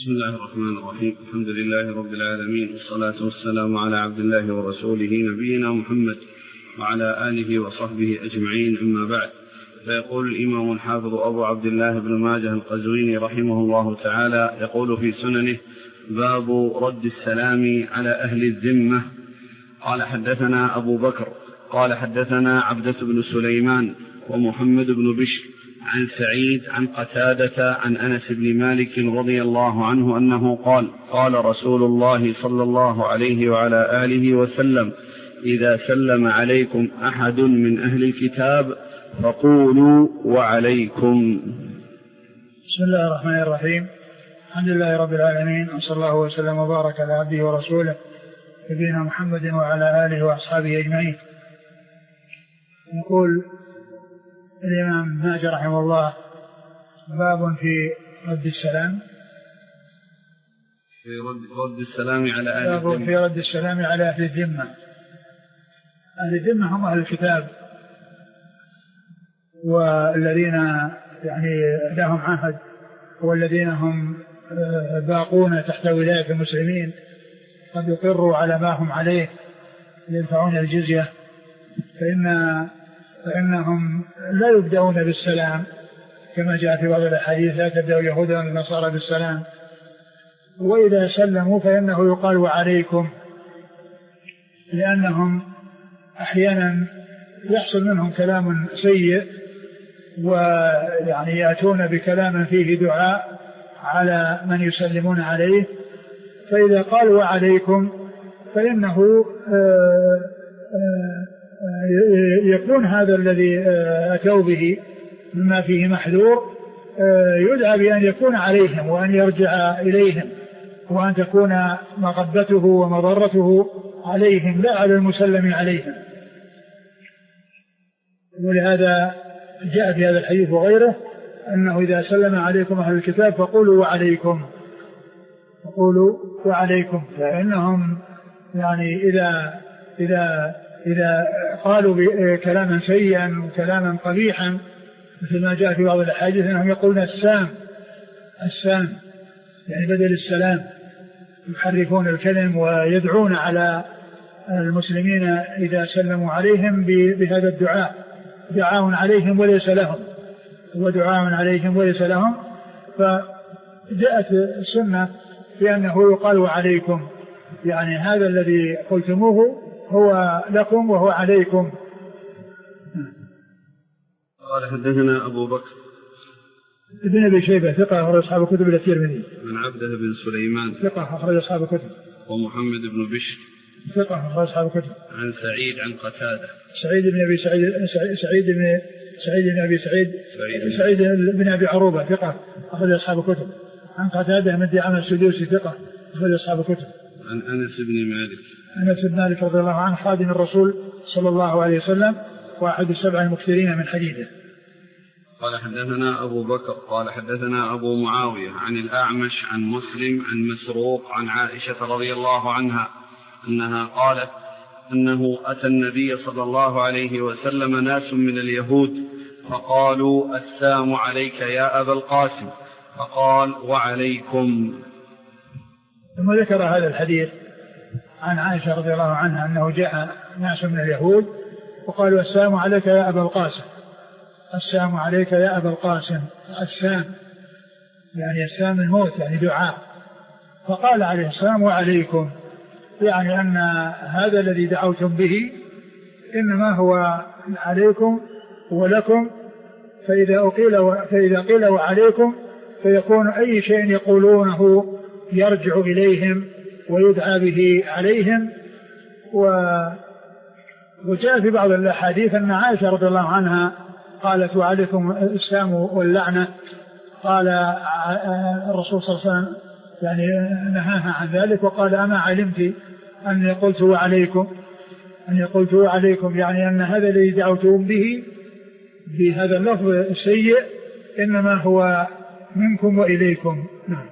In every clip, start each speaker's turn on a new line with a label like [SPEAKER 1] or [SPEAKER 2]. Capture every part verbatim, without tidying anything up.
[SPEAKER 1] بسم الله الرحمن الرحيم. الحمد لله رب العالمين، والصلاة والسلام على عبد الله ورسوله نبينا محمد وعلى آله وصحبه أجمعين، أما بعد. فيقول الإمام الحافظ أبو عبد الله بن ماجه القزويني رحمه الله تعالى يقول في سننه: باب رد السلام على أهل الذمة. قال: حدثنا أبو بكر قال حدثنا عبدة بن سليمان ومحمد بن بشر عن سعيد عن قتادة عن أنس بن مالك رضي الله عنه أنه قال: قال رسول الله صلى الله عليه وعلى آله وسلم: إذا سلم عليكم أحد من أهل الكتاب فقولوا وعليكم.
[SPEAKER 2] بسم الله الرحمن الرحيم. الحمد لله رب العالمين، وصلى الله وسلم وبارك على عبده ورسوله نبينا محمد وعلى آله وأصحابه أجمعين. يقول الإمام ماجه رحمه الله: باب في رد السلام
[SPEAKER 1] في رد, رد السلام على أهل
[SPEAKER 2] باب
[SPEAKER 1] الذمة.
[SPEAKER 2] في رد السلام على أهل الذمة. أهل الذمة هم أهل الكتاب، والذين يعني لهم عهد، والذين هم باقون تحت ولاية المسلمين، قد يقروا على ما هم عليه يدفعون الجزية، فإن فإنهم لا يبدأون بالسلام كما جاء في بعض الأحاديث: لا تبدأ اليهود والنصارى بالسلام. وإذا سلموا فإنه يقال وعليكم، لأنهم أحيانا يحصل منهم كلام سيء، ويعني يأتون بكلام فيه دعاء على من يسلمون عليه، فإذا قالوا وعليكم فإنه آآ آآ يكون هذا الذي أتوا به مما فيه محذور يدعى بأن يكون عليهم وأن يرجع إليهم، وأن تكون مغبته ومضرته عليهم لا على المسلم عليهم. ولهذا جاء في هذا الحديث وغيره أنه إذا سلم عليكم أهل الكتاب فقولوا وعليكم، فقولوا وعليكم، فإنهم يعني إذا إذا إذا قالوا كلاما سيئا وكلاما قبيحا مثل ما جاء في بعض الأحاديث أنهم يقولون السام السام يعني بدل السلام، يحرفون الكلم ويدعون على المسلمين إذا سلموا عليهم بهذا الدعاء: دعاء عليهم وليس لهم، ودعاء عليهم وليس لهم. فجاءت السنة بأنه يقال وعليكم، يعني هذا الذي قلتموه هو لكم وهو عليكم.
[SPEAKER 1] قال: حدثنا أبو بكر
[SPEAKER 2] ابن أبي شيبة ثقة أخرج أصحاب الكتب إلا الترمذي.
[SPEAKER 1] من عبده بن سليمان
[SPEAKER 2] ثقة أخرج أصحاب الكتب.
[SPEAKER 1] ومحمد بن بشر
[SPEAKER 2] ثقة أخرج أصحاب الكتب.
[SPEAKER 1] عن سعيد عن قتادة
[SPEAKER 2] سعيد بن أبي سعيد سعيد بن سعيد بن أبي سعيد
[SPEAKER 1] سعيد,
[SPEAKER 2] سعيد بن أبي عروبة ثقة أخرج أصحاب الكتب. عن قتادة من دعامة السدوسي ثقة أخرج أصحاب الكتب.
[SPEAKER 1] عن أنس بن مالك
[SPEAKER 2] أنس بن مالك رضي الله عنه خادم الرسول صلى الله عليه وسلم، واحد السبع المكثرين من حديثه.
[SPEAKER 1] قال: حدثنا أبو بكر قال حدثنا أبو معاوية عن الأعمش عن مسلم عن مسروق عن عائشة رضي الله عنها أنها قالت أنه أتى النبي صلى الله عليه وسلم ناس من اليهود فقالوا: السلام عليك يا أبا القاسم، فقال: وعليكم.
[SPEAKER 2] ثم ذكر هذا الحديث عن عائشة رضي الله عنها أنه جاء ناس من اليهود وقالوا: السلام عليك يا أبا القاسم، السلام عليك يا أبا القاسم. السلام يعني السلام الموت، يعني دعاء. فقال عليه السلام: وعليكم، يعني أن هذا الذي دعوتم به إنما هو عليكم ولكم. فإذا أقيل فإذا قيل وعليكم فيكون أي شيء يقولونه يرجع إليهم ويدعى به عليهم. وجاء في بعض الأحاديث أن عائشة رضي الله عنها قالت: وعليكم السلام واللعنة. قال الرسول صلى الله عليه وسلم يعني نهاها عن ذلك وقال: أما علمت أني قلت وعليكم، أني قلت وعليكم، يعني أن هذا الذي دعوتم به بهذا اللفظ السيء إنما هو منكم وإليكم. نعم.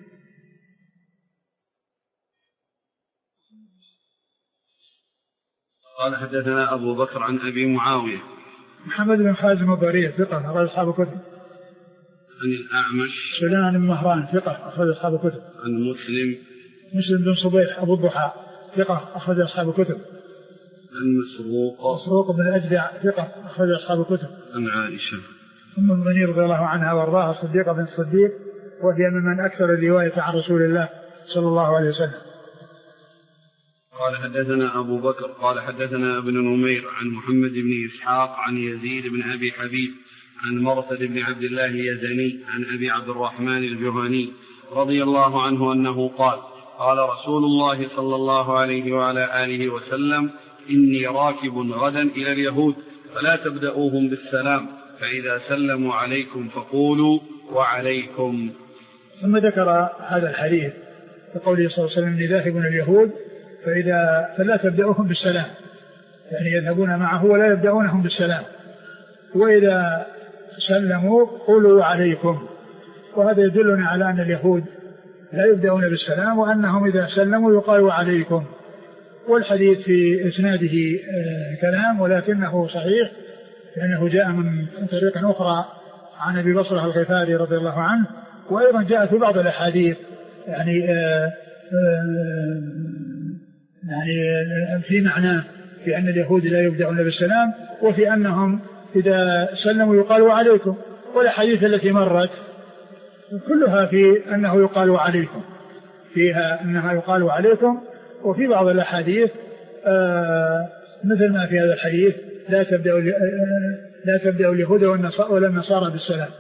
[SPEAKER 1] قال: حدثنا أبو بكر عن أبي معاوية
[SPEAKER 2] محمد بن خازم الضرير ثقة أخرج أصحاب الكتب.
[SPEAKER 1] عن الأعمش
[SPEAKER 2] سليمان بن مهران ثقة أخرج أصحاب الكتب.
[SPEAKER 1] عن مسلم
[SPEAKER 2] مسلم بن صبيح أبو الضحى ثقة أخرج أصحاب الكتب.
[SPEAKER 1] عن مسروق
[SPEAKER 2] مسروق بن الأجدع ثقة أخرج أصحاب الكتب.
[SPEAKER 1] عن عائشة
[SPEAKER 2] أم المؤمنين رضي الله عنها وارضاها الصديقة بن الصديق، وهي ممن أكثر الرواية عن رسول الله صلى الله عليه وسلم.
[SPEAKER 1] قال حدثنا أبو بكر قال حدثنا ابن نمير عن محمد بن إسحاق عن يزيد بن أبي حبيب عن مرثد بن عبد الله اليزني عن أبي عبد الرحمن الجهني رضي الله عنه أنه قال قال رسول الله صلى الله عليه وعلى آله وسلم إني راكب غدا إلى اليهود فلا تبدأوهم بالسلام فإذا سلموا عليكم فقولوا وعليكم.
[SPEAKER 2] ثم ذكر هذا الحديث فقوله صلى الله عليه وسلم إني ذاهب إلى اليهود فإذا فلا تبدأوهم بالسلام، يعني يذهبون معه ولا يبدأونهم بالسلام، وإذا سلموا قولوا عليكم. وهذا يدلنا على أن اليهود لا يبدأون بالسلام وأنهم إذا سلموا يقالوا عليكم. والحديث في إسناده كلام ولكنه صحيح لأنه جاء من طريق أخرى عن أبي بصرة الغفاري رضي الله عنه، وأيضا جاء في بعض الأحاديث يعني يعني في معناه في أن اليهود لا يبدأون بالسلام، وفي أنهم إذا سلموا يقالوا عليكم. والأحاديث التي مرت كلها في أنه يقال عليكم، فيها أنها يقال عليكم. وفي بعض الأحاديث آه مثل ما في هذا الحديث لا تبدأ لا تبدأ اليهود ولا النصارى بالسلام.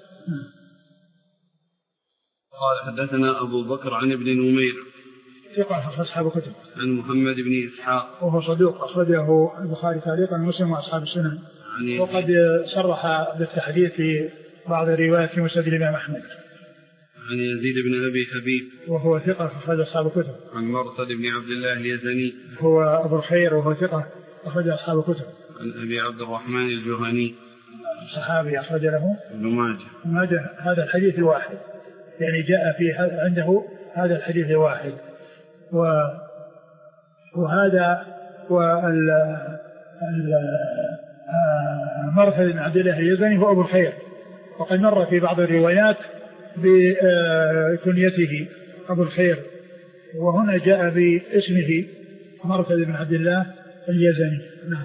[SPEAKER 1] قال حدثنا أبو بكر عن ابن نمير
[SPEAKER 2] ثقة أصحاب الكتب.
[SPEAKER 1] عن محمد بن إسحاق
[SPEAKER 2] وهو صدوق أخرجه البخاري تعليقا ومسلم وأصحاب السنن، وقد صرح بالتحديث في بعض الروايات في مسند الإمام أحمد.
[SPEAKER 1] عن يزيد بن أبي حبيب
[SPEAKER 2] وهو ثقة أخرج أصحاب الكتب.
[SPEAKER 1] عن مرثد بن عبد الله اليزني
[SPEAKER 2] هو أبو الخير وهو ثقة أخرج أصحاب الكتب.
[SPEAKER 1] عن أبي عبد الرحمن الجهني
[SPEAKER 2] صحابي أخرج له
[SPEAKER 1] ابن ماجه.
[SPEAKER 2] ماجه هذا الحديث الواحد، يعني جاء في عنده هذا الحديث الواحد. و وهذا وال مرثد بن عبد الله اليزني هو أبو الخير، وقد مر في بعض الروايات بكنيته أبو الخير، وهنا جاء باسمه مرثد بن عبد الله اليزني. نعم.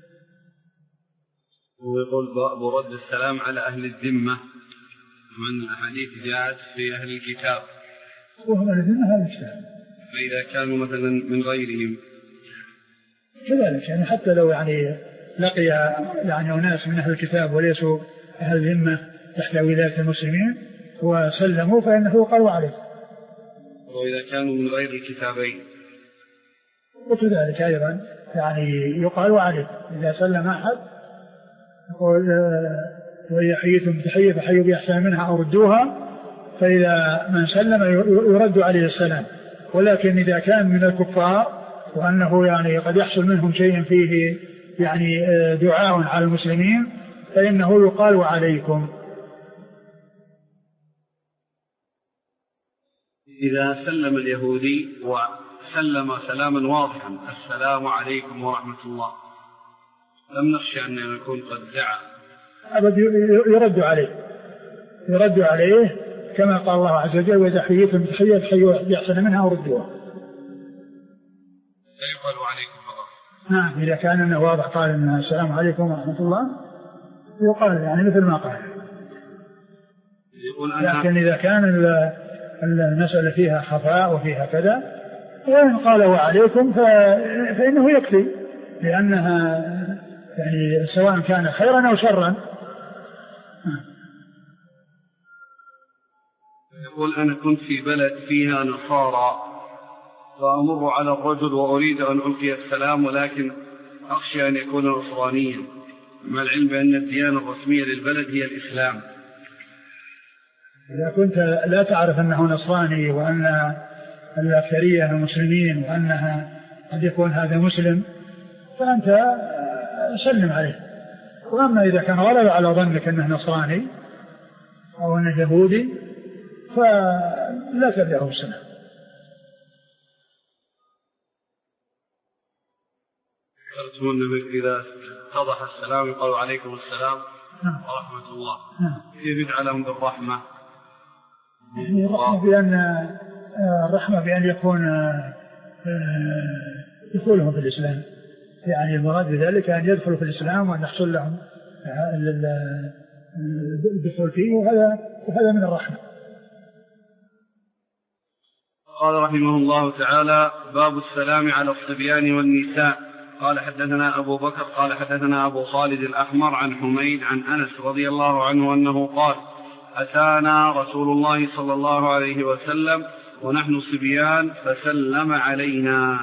[SPEAKER 1] ويقول باب رد السلام على أهل الذمة، من الأحاديث جاءت في أهل الكتاب،
[SPEAKER 2] وهم الذين أهل الكتاب،
[SPEAKER 1] فإذا كانوا مثلا من غيرهم
[SPEAKER 2] كذلك، يعني حتى لو يعني لقي يعني أناس من أهل الكتاب وليسوا أهل الذمة تحت ولاية المسلمين وسلموا فإنه يقال عليه.
[SPEAKER 1] وإذا كانوا من غير الكتابين
[SPEAKER 2] وكذلك أيضا يعني يقال عليه إذا سلم أحد وإذا حييتم بتحية فحيوا بأحسن منها أو ردوها، فإذا من سلم يرد عليه السلام. ولكن إذا كان من الكفار وأنه يعني قد يحصل منهم شيء فيه يعني دعاء على المسلمين فإنه يقال عليكم.
[SPEAKER 1] إذا سلم اليهودي وسلم سلاما واضحا السلام عليكم ورحمة الله، لم نخشى أن يكون قد دعا،
[SPEAKER 2] أبد يرد عليه يرد عليه كما قال الله عز وجل وإذا حييتم بتحية فحيوا بأحسن منها وردوها.
[SPEAKER 1] لا يقال عليكم فقط.
[SPEAKER 2] نعم، إذا كان أنه واضح قال إن السلام عليكم ورحمة الله يقال يعني مثل ما قال. لكن إذا كان المسألة فيها خفاء وفيها كذا وإن قال وعليكم فإنه يكفي، لأنها يعني سواء كان خيرا أو شرا.
[SPEAKER 1] يقول أنا كنت في بلد فيها نصارى فأمر على الرجل وأريد أن ألقي السلام ولكن أخشى أن يكون نصرانيا، مع العلم بأن الديانة الرسمية للبلد هي الإسلام.
[SPEAKER 2] إذا كنت لا تعرف أنه نصراني وأن الأكثرية مسلمين وأنها قد يكون هذا مسلم فأنت سلم عليه. وأما إذا كان غلب على ظنك أنه نصراني أو أنه يهودي فلا تبدأه السلام.
[SPEAKER 1] قلتم إذا اتضح السلام يقال عليكم السلام، ورحمة الله. كيف يجعلهم بالرحمة؟
[SPEAKER 2] يعني الرحمة بأن الرحمة بأن يكون دخولهم في الإسلام، يعني المراد بذلك أن يدخلوا في الإسلام وأن يحصل لهم الدخول فيه، وهذا وهذا من الرحمة.
[SPEAKER 1] قال رحمه الله تعالى: باب السلام على الصبيان والنساء. قال حدثنا أبو بكر قال حدثنا أبو خالد الأحمر عن حميد عن أنس رضي الله عنه أنه قال: أتانا رسول الله صلى الله عليه وسلم ونحن صبيان فسلم علينا.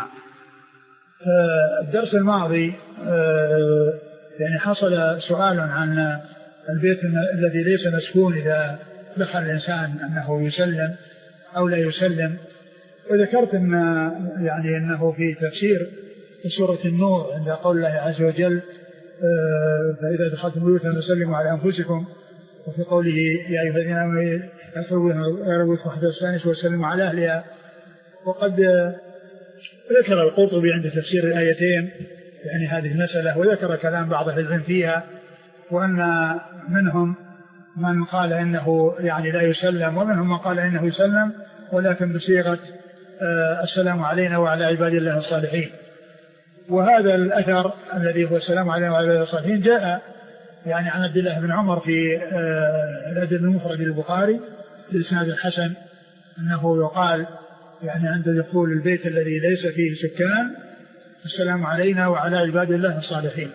[SPEAKER 2] الدرس الماضي يعني حصل سؤال عن البيت الذي ليس مسكون إذا دخل الإنسان أنه يسلم أو لا يسلم، وذكرت أن يعني أنه في تفسير في سورة النور عند قول الله عز وجل: فإذا دخلتم بيوتا فسلموا على أنفسكم، وفي قوله: يا أيها الذين آمنوا لا تخرجوا حتى تستأنسوا وسلموا على أهلها. وقد ذكر القرطبي عند تفسير الآيتين يعني هذه المسألة، وذكر كلام بعض أهل العلم فيها، وأن منهم من قال إنه يعني لا يسلم، ومنهم من قال إنه يسلم ولكن بصيغة السلام علينا وعلى عباد الله الصالحين. وهذا الأثر الذي هو السلام علينا وعلى عباد الله الصالحين جاء يعني عن عبد الله بن عمر في الأدب المفرد للبخاري بإسناد الحسن أنه يقال يعني عند دخول البيت الذي ليس فيه سكان: السلام علينا وعلى عباد الله الصالحين.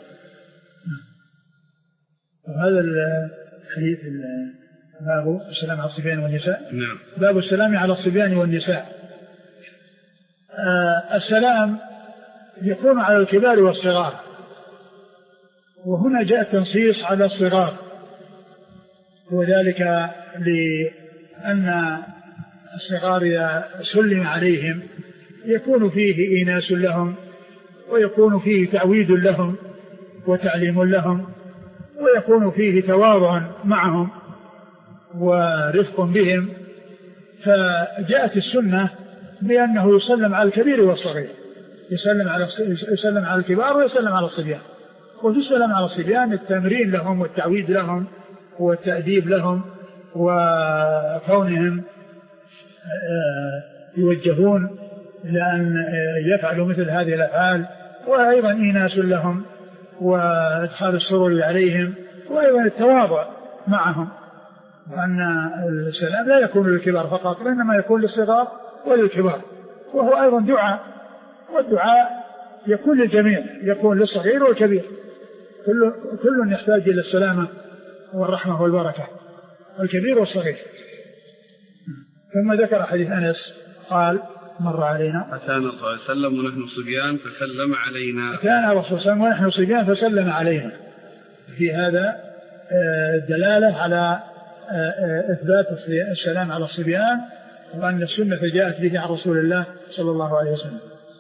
[SPEAKER 2] وهذا الحديث باب السلام على الصبيان والنساء.
[SPEAKER 1] نعم.
[SPEAKER 2] باب السلام على الصبيان والنساء. آه السلام يكون على الكبار والصغار، وهنا جاء التنصيص على الصغار، وذلك لأن الصغار إذا سلم عليهم يكون فيه إيناس لهم، ويكون فيه تعويد لهم وتعليم لهم، ويكون فيه تواضع معهم ورفق بهم. فجاءت السنة بأنه يسلم على الكبير والصغير، يسلم على يسلم على الكبار ويسلم على الصبيان. وفي السلام على الصبيان التمرين لهم والتعويد لهم والتأديب لهم، وكونهم يوجهون لأن يفعلوا مثل هذه الأفعال، وأيضا إيناس لهم وإدخال السرور عليهم، وأيضا التواضع معهم. وأن السلام لا يكون للكبار فقط، وإنما يكون للصغار وللكبار، وهو أيضا دعاء، والدعاء يكون للجميع، يكون للصغير والكبير، كل كل يحتاج إلى السلامة والرحمة والبركة، الكبير والصغير. ثم ذكر حديث أنس قال: مر علينا
[SPEAKER 1] أتانا صلى الله عليه وسلم ونحن صبيان فسلم علينا.
[SPEAKER 2] أتانا رسول الله ونحن صبيان فسلم علينا. في هذا الدلالة على إثبات السلام على الصبيان، وأن السنة جاءت به عن رسول الله صلى الله عليه وسلم.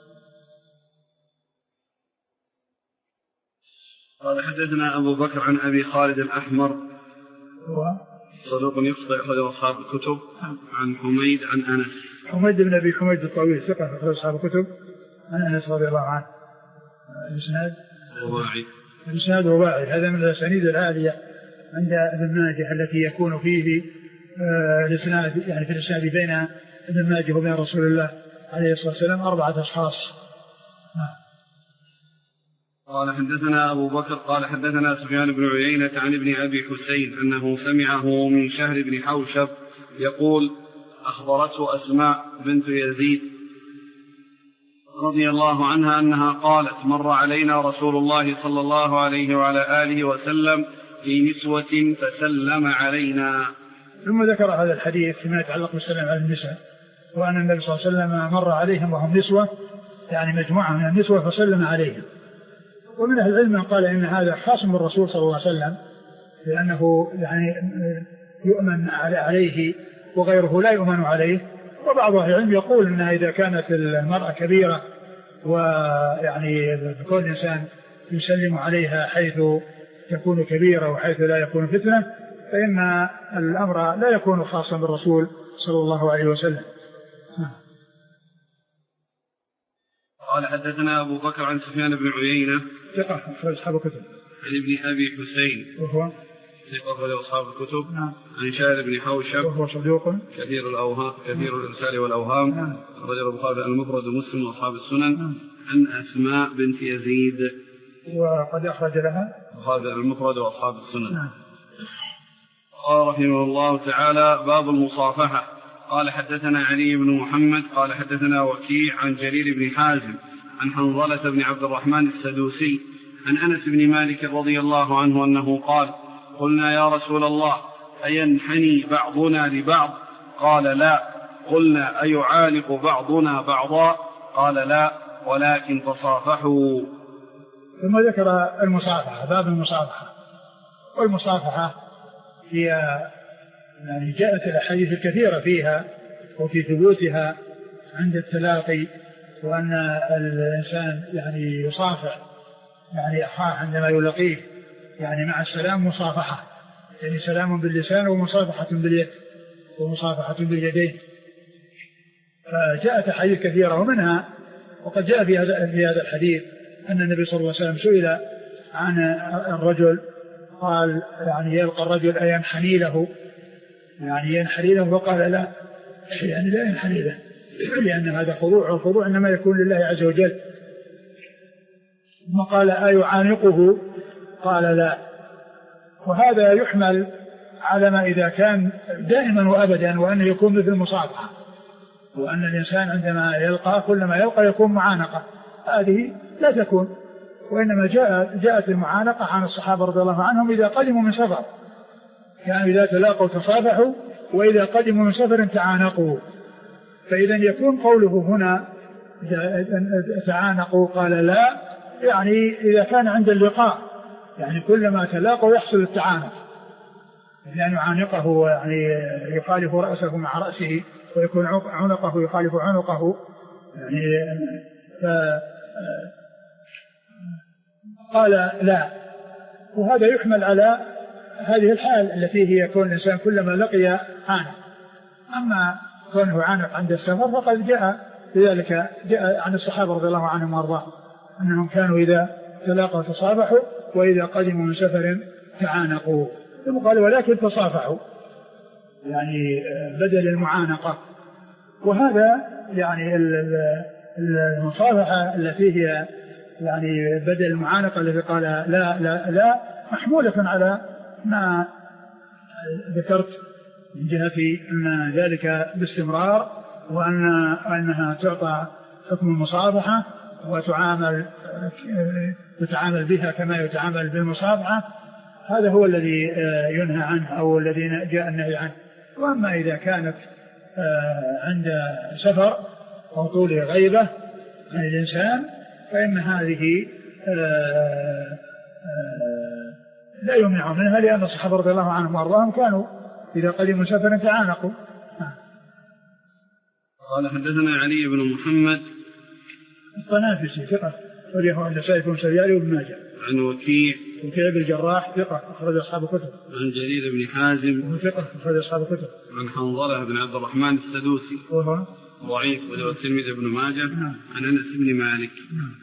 [SPEAKER 1] قال حدثنا أبو بكر عن أبي خالد الأحمر
[SPEAKER 2] هو
[SPEAKER 1] صدوق يخطئ أخرجه أصحاب الكتب، عن حميد عن أنس.
[SPEAKER 2] حميد بن أبي حميد الطويل ثقة أخرج أصحاب الكتب، عن أنس رضي الله عنه. الإسناد
[SPEAKER 1] رباعي،
[SPEAKER 2] الإسناد رباعي، هذا من الأسانيد العالية عند ابن ماجه التي يكون فيه الإسناد يعني في الإسناد بين ابن ماجه وبين رسول الله عليه الصلاة والسلام أربعة أشخاص.
[SPEAKER 1] قال حدثنا أبو بكر قال حدثنا سفيان بن عيينة عن ابن أبي حسين أنه سمعه من شهر بن حوشب يقول: أخبرته أسماء بنت يزيد رضي الله عنها أنها قالت: مر علينا رسول الله صلى الله عليه وعلى آله وسلم في نسوة فسلم علينا.
[SPEAKER 2] ثم ذكر هذا الحديث فيما يتعلق بالسلام على النساء، وأن النبي صلى الله عليه وسلم مر عليهم وهم نسوة، يعني مجموعة من النسوة، فسلم عليهم. ومن أهل العلم من قال إن هذا خاص بالرسول صلى الله عليه وسلم، لأنه يعني يؤمن عليه وغيره لا يؤمن عليه. وبعض أهل العلم يقول إن إذا كانت المرأة كبيرة ويعني كل إنسان يسلم عليها حيث تكون كبيرة وحيث لا يكون فتنة، فإن الأمر لا يكون خاصا بالرسول صلى الله عليه وسلم.
[SPEAKER 1] قال حدثنا أبو بكر عن سفيان بن عيينة
[SPEAKER 2] ثقة أخرج أصحاب الكتب،
[SPEAKER 1] عن ابن أبي حسين
[SPEAKER 2] وهو
[SPEAKER 1] ثقة أخرجه أصحاب الكتب.
[SPEAKER 2] نعم.
[SPEAKER 1] عن شاعر بن حوشب
[SPEAKER 2] وهو صدوق
[SPEAKER 1] كثير الأوهام كثير الإرسال والأوهام.
[SPEAKER 2] نعم.
[SPEAKER 1] أخرجه البخاري المفرد ومسلم وأصحاب السنن.
[SPEAKER 2] نعم.
[SPEAKER 1] عن أسماء بنت يزيد
[SPEAKER 2] وقد أخرج لها
[SPEAKER 1] البخاري المفرد وأصحاب السنن.
[SPEAKER 2] نعم.
[SPEAKER 1] قال رحمه الله تعالى: باب المصافحة. قال حدثنا علي بن محمد قال حدثنا وكيع عن جرير بن حازم عن حنظلة بن عبد الرحمن السدوسي عن أنس بن مالك رضي الله عنه أنه قال: قلنا يا رسول الله أينحني بعضنا لبعض؟ قال: لا. قلنا أيعانق بعضنا بعضا؟ قال: لا، ولكن تصافحوا.
[SPEAKER 2] ثم ذكر المصافحة، باب المصافحة. والمصافحة هي يعني جاءت الأحاديث الكثيرة فيها وفي ثبوتها عند التلاقي، وأن الإنسان يعني يصافح يعني أخاه عندما يلقيه، يعني مع السلام مصافحة، يعني سلام باللسان ومصافحة باليد ومصافحة باليدين. فجاءت أحاديث كثيرة، ومنها وقد جاء في هذا في هذا الحديث أن النبي صلى الله عليه وسلم سئل عن الرجل قال يعني يلقى الرجل أينحني له، يعني ينحني له، فقال: لا، يعني لا ينحني له، لأن هذا خضوع، والخضوع إنما يكون لله عز وجل. ثم قال: أيعانقه؟ قال: لا. وهذا يحمل على ما إذا كان دائما وأبدا، وأنه يكون مثل المصافحة، وأن الإنسان عندما يلقى كلما يلقى يكون معانقة، هذه لا تكون، وإنما جاء جاءت المعانقة عن الصحابة رضي الله عنهم إذا قدموا من سفر، يعني إذا تلاقوا تصافحوا، وإذا قدموا من سفر تعانقوا. فإذا يكون قوله هنا تعانقوا قال لا، يعني إذا كان عند اللقاء، يعني كلما تلاقوا يحصل التعانق، لأن يعانقه يعني يخالف رأسه مع رأسه، ويكون عنقه يخالف عنقه، يعني قال لا. وهذا يحمل على هذه الحال التي هي كون الإنسان كلما لقي عانق. أما كونه عانق عند السفر فقد جاء لذلك جاء عن الصحابة رضي الله عنهم وارضاهم أنهم كانوا إذا تلاقوا تصافحوا، وإذا قدموا من سفر تعانقوا. ثم قال: ولكن تصافحوا، يعني بدل المعانقة. وهذا يعني المصافحة التي هي يعني بدل المعانقة التي قال لا لا لا محمولة على ما ذكرت من جهة أن ذلك باستمرار، وأن أنها تعطى حكم المصافحة وتعامل يتعامل بها كما يتعامل بالمصافحة. هذا هو الذي ينهى عنه أو الذي جاء النهي عنه. وأما إذا كانت عند سفر أو طول غيبة عن الإنسان فإن هذه لا يمنع منها، لأن الصحابة رضي الله عنهم وارضاهم كانوا إذا قدموا سفرا تعانقوا.
[SPEAKER 1] قال: حدثنا علي بن محمد
[SPEAKER 2] الطنافسي ثقة وليه النسائي بن سرياري وابن ماجه.
[SPEAKER 1] عن وكيع
[SPEAKER 2] وكيع بن الجراح ثقة أخرج أصحاب الكتب.
[SPEAKER 1] عن جرير بن حازم
[SPEAKER 2] ثقة أخرج أصحاب الكتب.
[SPEAKER 1] عن حنظلة بن عبد الرحمن السدوسي
[SPEAKER 2] وهو
[SPEAKER 1] ضعيف وله الترمذي بن ماجه.
[SPEAKER 2] نعم.
[SPEAKER 1] عن أنس بن مالك.
[SPEAKER 2] نعم.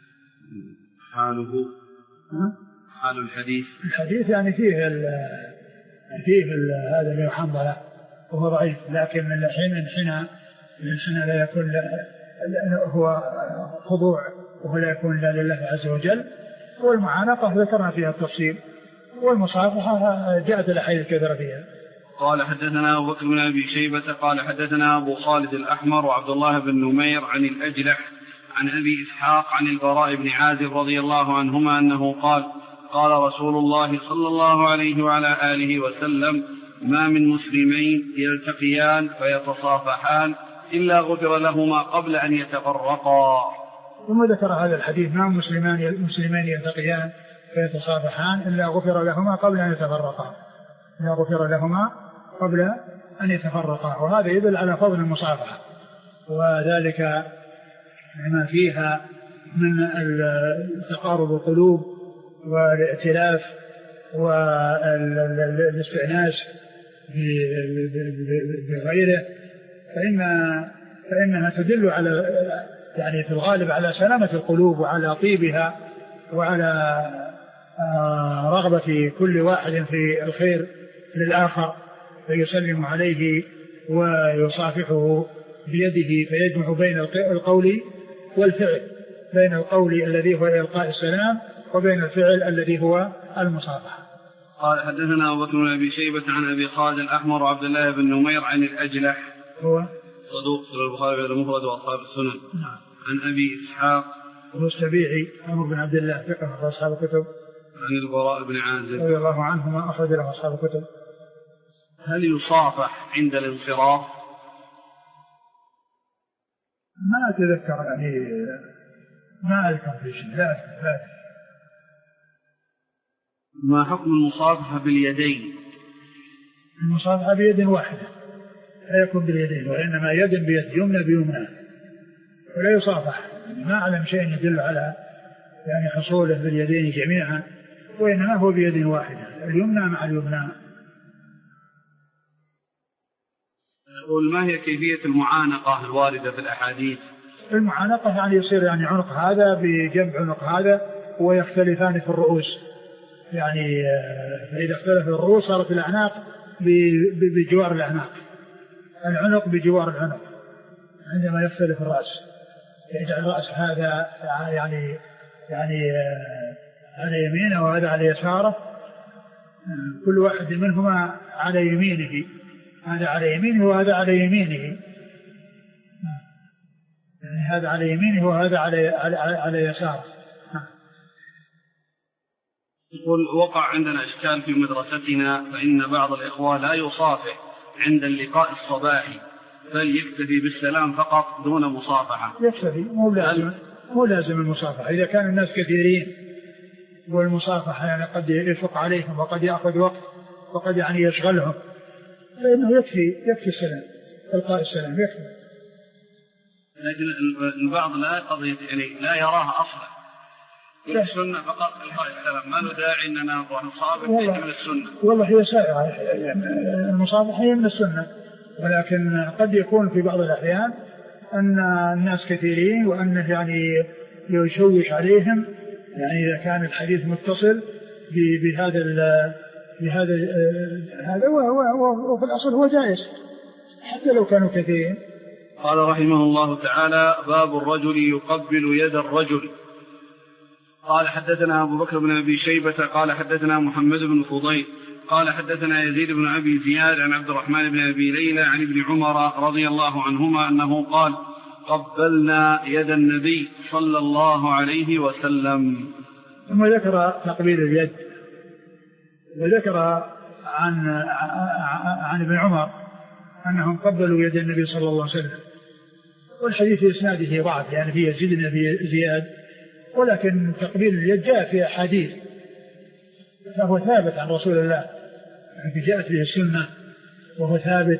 [SPEAKER 1] حاله
[SPEAKER 2] نعم.
[SPEAKER 1] حال الحديث
[SPEAKER 2] الحديث يعني فيه ال فيه ال هذا من حنظلة وهو ضعيف، لكن من الحين من حين من حين لا يكون هو خضوع وهو لا يكون إلا لله عز وجل. والمعانقة ذكرنا فيها التفصيل، والمصافحة جاءت الأحاديث كثيرة فيها.
[SPEAKER 1] قال: حدثنا أبو بكر بن أبي شيبة قال حدثنا أبو خالد الأحمر وعبد الله بن نمير عن الأجلح عن أبي إسحاق عن البراء بن عازب رضي الله عنهما أنه قال: قال رسول الله صلى الله عليه وعلى آله وسلم: ما من مسلمين يلتقيان فيتصافحان إلا غفر لهما قبل أن يتفرقا.
[SPEAKER 2] ثم ذكر هذا الحديث: ما مسلمان المسلمين يلتقيان فيتصافحان إلا غفر لهما قبل أن يتفرقا إلا غفر لهما قبل أن يتفرقا. وهذا يدل على فضل المصافحة، وذلك ما فيها من تقارب القلوب والائتلاف والاستئناس بغيره، فإن فإنها تدل على يعني في الغالب على سلامة القلوب وعلى طيبها وعلى رغبة كل واحد في الخير للآخر فيسلم عليه ويصافحه بيده فيجمع بين القول والفعل، بين القول الذي هو إلقاء السلام وبين الفعل الذي هو المصافحة.
[SPEAKER 1] قال حدثنا أبو بكر بن أبي شيبة عن أبي خالد الأحمر وعبد الله بن نمير عن الأجلح
[SPEAKER 2] هو
[SPEAKER 1] صدوق في البخاري المفرد وأصحاب السنن.
[SPEAKER 2] نعم.
[SPEAKER 1] عن أبي إسحاق
[SPEAKER 2] هو السبيعي عمرو بن عبد الله ثقة في أصحاب الكتب.
[SPEAKER 1] عن البراء بن عازب
[SPEAKER 2] رضي الله عنهما أخرج له أصحاب الكتب.
[SPEAKER 1] هل يصافح عند الانصراف؟
[SPEAKER 2] ما أتذكر يعني ما أذكر في شيء. لا لا.
[SPEAKER 1] ما حكم المصافحة باليدين؟
[SPEAKER 2] المصافحة بيد واحدة لا يكون باليدين، وإنما يد بيد يمنى بيمنى ولا يصافح. ما أعلم شيء يدل على يعني حصوله باليدين جميعا، وإنما هو بيد واحدة اليمنى مع اليمنى.
[SPEAKER 1] يقول ما هي كيفية المعانقة الواردة في الأحاديث؟
[SPEAKER 2] المعانقة يعني يصير يعني عنق هذا بجنب عنق هذا ويختلفان في الرؤوس، يعني فإذا اختلف الرؤوس صارت الأعناق بجوار الأعناق، العنق بجوار العنق. عندما يختلف الرأس يجعل رأس هذا يعني يعني على يمينه وهذا على يساره، كل واحد منهما على يمينه، هذا على يمينه وهذا على يمينه، يعني هذا على يمينه وهذا على على, على يساره.
[SPEAKER 1] يقول وقع عندنا إشكال في مدرستنا، فإن بعض الإخوة لا يصافح عند اللقاء الصباحي بل يكتفي بالسلام فقط دون مصافحة.
[SPEAKER 2] يكتفي، مو لازم مو لازم المصافحة. إذا كان الناس كثيرين والمصافحة يعني قد يشق عليهم وقد يأخذ وقت وقد يعني يشغلهم، فإنه يكفي يكفي السلام، إلقاء السلام يكفي.
[SPEAKER 1] لكن البعض لا قضية يعني لا يراها أصلا السنة فقط إلقاء السلام، ما له داعي أننا نصافح من السنة.
[SPEAKER 2] والله هي سائرة، المصافحة هي من السنة، ولكن قد يكون في بعض الأحيان أن الناس كثيرين وأنه يعني يشوش عليهم، يعني إذا كان الحديث متصل بهذا بهذا هذا وفي الأصل هو جائز حتى لو كانوا كثيرين.
[SPEAKER 1] قال رحمه الله تعالى: باب الرجل يقبل يد الرجل. قال حدثنا أبو بكر بن أبي شيبة قال حدثنا محمد بن فضيل قال حدثنا يزيد بن أبي زياد عن عبد الرحمن بن أبي ليلى عن ابن عمر رضي الله عنهما أنه قال: قبلنا يد النبي صلى الله عليه وسلم.
[SPEAKER 2] ثم ذكر تقبيل اليد، وذكر عن عن ابن عمر أنهم قبلوا يد النبي صلى الله عليه وسلم، والحديث في إسناده ضعف يعني فيه يزيد بن أبي زياد، ولكن تقبيل اليد جاء في أحاديث فهو ثابت عن رسول الله، يعني جاءت به السنة وهو ثابت،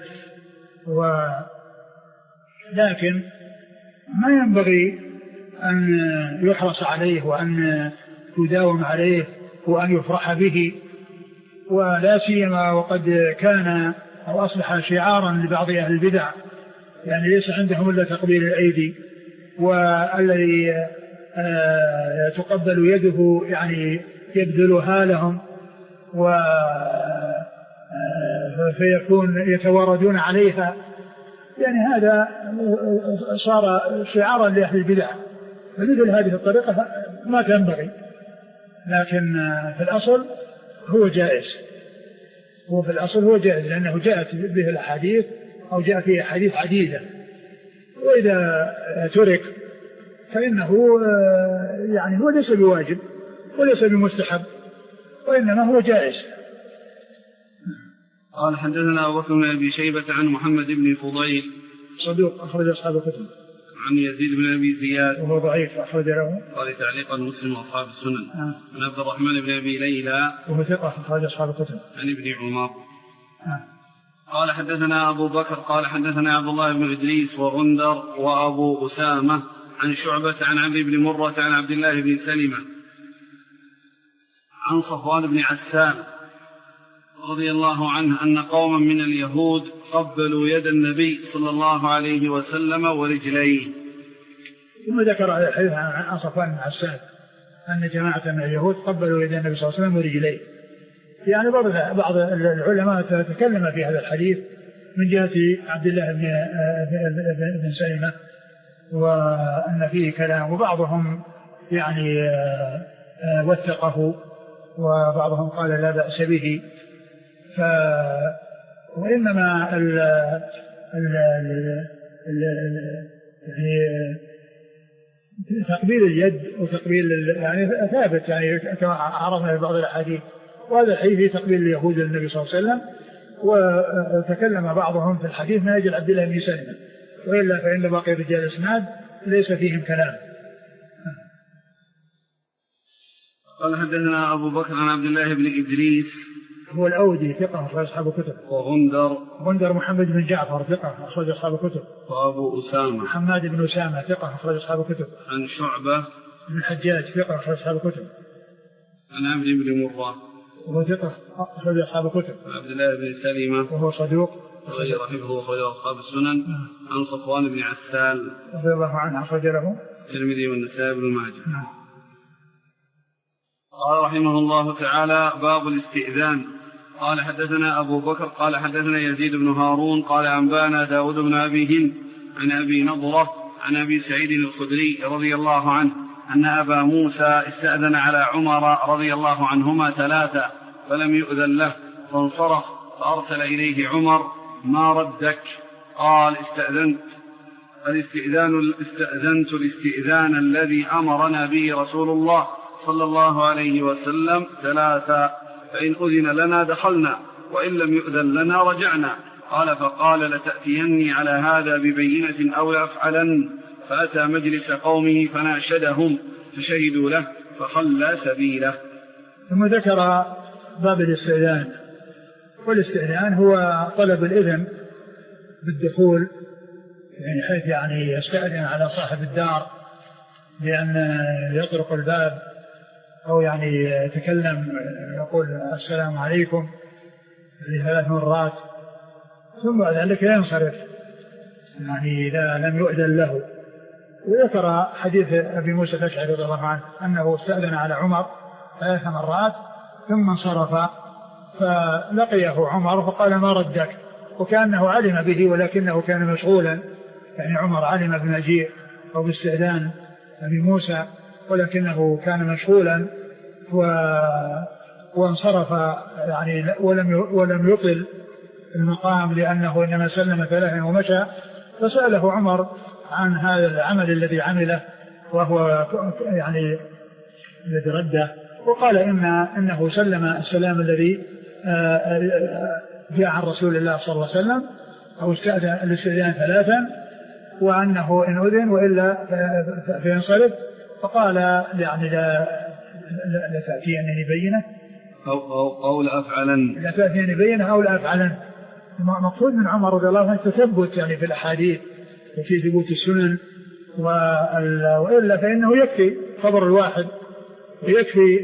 [SPEAKER 2] ولكن ما ينبغي أن يحرص عليه وأن يداوم عليه وأن يفرح به، ولا سيما وقد كان أو أصبح شعارا لبعض أهل البدع، يعني ليس عندهم إلا تقبيل الأيدي، والذي تقبل يده يعني يبذلها لهم فيكون يتواردون عليها، يعني هذا صار شعارا لأهل البدع، فمثل هذه الطريقة ما تنبغي، لكن في الأصل هو جائز، هو في الأصل هو جائز لأنه جاءت به الأحاديث أو جاء فيه أحاديث عديدة، وإذا ترك فإنه يعني هو ليس بواجب وليس بمستحب، وإنما هو جائز.
[SPEAKER 1] قال حدثنا أبو بكر بن أبي شيبة عن محمد بن فضيل
[SPEAKER 2] صدوق أخرج أصحاب الكتب،
[SPEAKER 1] عن يزيد بن أبي زياد
[SPEAKER 2] وهو ضعيف أخرج له
[SPEAKER 1] قال تعليقا مسلم وأصحاب السنن.
[SPEAKER 2] آه.
[SPEAKER 1] عن عبد الرحمن بن أبي ليلى
[SPEAKER 2] وهو ثقة أخرج أصحاب الكتب.
[SPEAKER 1] عن ابن عمر.
[SPEAKER 2] آه.
[SPEAKER 1] قال حدثنا أبو بكر قال حدثنا عبد الله بن إدريس وغندر وأبو أسامة عن شعبة عن عمرو بن مرة عن عبد الله بن سلمة عن صفوان بن عسان رضي الله عنه أن قوما من اليهود قبلوا يد النبي صلى الله عليه وسلم ورجليه.
[SPEAKER 2] ثم ذكر الحديث عن صفوان بن عسان أن جماعة من اليهود قبلوا يد النبي صلى الله عليه وسلم ورجليه. يعني بعض بعض العلماء تكلم في هذا الحديث من جهة عبد الله بن بن سلمة وأن فيه كلام، وبعضهم يعني وثقه وبعضهم قال لا بأس به. ف وإنما ال ال ال يعني تقبيل اليد وتقبيل يعني ثابت يعني كما عرفنا في بعض الأحاديث، وهذا الحديث في تقبيل اليهود للنبي صلى الله عليه وسلم. وتكلم بعضهم في الحديث من أجل عبد الله بن سلمة، وإلا فإن باقي رجال الإسناد ليس فيهم كلام.
[SPEAKER 1] قال حدثنا أبو بكر عن عبد الله بن إدريس
[SPEAKER 2] هو الأودي ثقة أخرج أصحاب الكتب.
[SPEAKER 1] وغندر
[SPEAKER 2] غندر محمد بن جعفر ثقة أخرج أصحاب الكتب.
[SPEAKER 1] وأبو أسامة
[SPEAKER 2] حماد بن أسامة ثقة أخرج أصحاب الكتب.
[SPEAKER 1] عن شعبة
[SPEAKER 2] بن الحجاج ثقة أخرج أصحاب الكتب.
[SPEAKER 1] عن عبد بن مرة
[SPEAKER 2] وهو ثقة أخرج أصحاب الكتب.
[SPEAKER 1] عن عبد الله بن سلمة
[SPEAKER 2] وهو صدوق
[SPEAKER 1] غير رحمه أخرج أصحاب السنن. عن صفوان بن عسال
[SPEAKER 2] رضي الله عنه أخرج له
[SPEAKER 1] الترمذي والنسائي بن ماجه. قال رحمه الله تعالى: باب الاستئذان. قال حدثنا أبو بكر قال حدثنا يزيد بن هارون قال أنبانا داود بن أبي هند عن أبي نضرة عن أبي سعيد الخدري رضي الله عنه أن أبا موسى استأذن على عمر رضي الله عنهما ثلاثة فلم يؤذن له فانصرف، فأرسل إليه عمر: ما ردك؟ قال: استأذنت الاستئذان استأذنت الاستئذان الذي أمرنا به رسول الله صلى الله عليه وسلم ثلاثة، فإن أذن لنا دخلنا وإن لم يؤذن لنا رجعنا. قال: فقال: لتأتيني على هذا ببينة أو لأفعلن. فأتى مجلس قومه فناشدهم فشهدوا له فخلى سبيله.
[SPEAKER 2] ثم ذكر باب الاستئذان. والاستئذان هو طلب الإذن بالدخول، يعني حيث يعني يستأذن على صاحب الدار لأن يطرق الباب أو يعني يتكلم يقول السلام عليكم ثلاث مرات ثم ذلك ينصرف يعني إذا لم يؤذن له. وذكر حديث أبي موسى الأشعري رضي الله عنه أنه استأذن على عمر ثلاث مرات ثم انصرف، فلقيه عمر فقال: ما ردك؟ وكأنه علم به ولكنه كان مشغولا، يعني عمر علم بمجيء أو باستئذان أبي موسى ولكنه كان مشغولا و... وانصرف يعني ولم ولم يطل المقام لأنه إنما سلم ثلاثا ومشى. فسأله عمر عن هذا العمل الذي عمله وهو يعني الذي رده، وقال إن إنه سلم السلام الذي جاء عن رسول الله صلى الله عليه وسلم أو استأذن الاستئذان ثلاثا، وأنه إن أذن وإلا فينصرف. فقال: يعني لا, لا تأتيني بينة
[SPEAKER 1] أو, أو, أو لا أفعلن
[SPEAKER 2] لا تأتيني بينة أو لا أفعلن. مقصود من عمر رضي الله عنه تثبت يعني في الأحاديث وفي ثبوت السنن، وإلا فإنه يكفي خبر الواحد ويكفي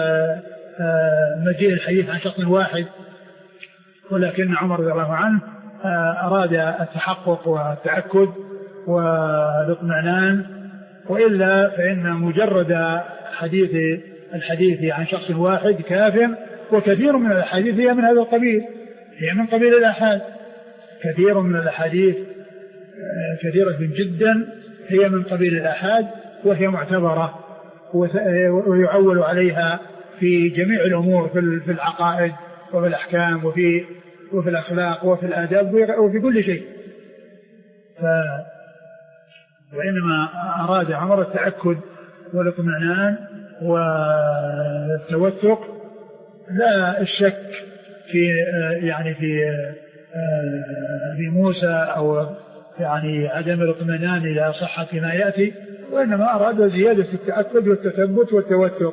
[SPEAKER 2] مجيء الحديث عن شخص واحد، ولكن عمر رضي الله عنه أراد التحقق والتأكد والاطمئنان، وإلا فإن مجرد حديث الحديث عن شخص واحد كاف. وكثير من الأحاديث هي من هذا القبيل، هي من قبيل الآحاد. كثير من الأحاديث كثيرة جدا هي من قبيل الآحاد وهي معتبرة ويعول عليها في جميع الأمور، في العقائد وفي الأحكام وفي وفي الأخلاق وفي الآداب وفي كل شيء. ف... وإنما أراد عمر التأكد والاطمئنان والتوثق، لا الشك في يعني في في موسى أو يعني عدم الاطمئنان إلى صحة ما يأتي، وإنما أراد زيادة التأكد والتثبت والتوثق.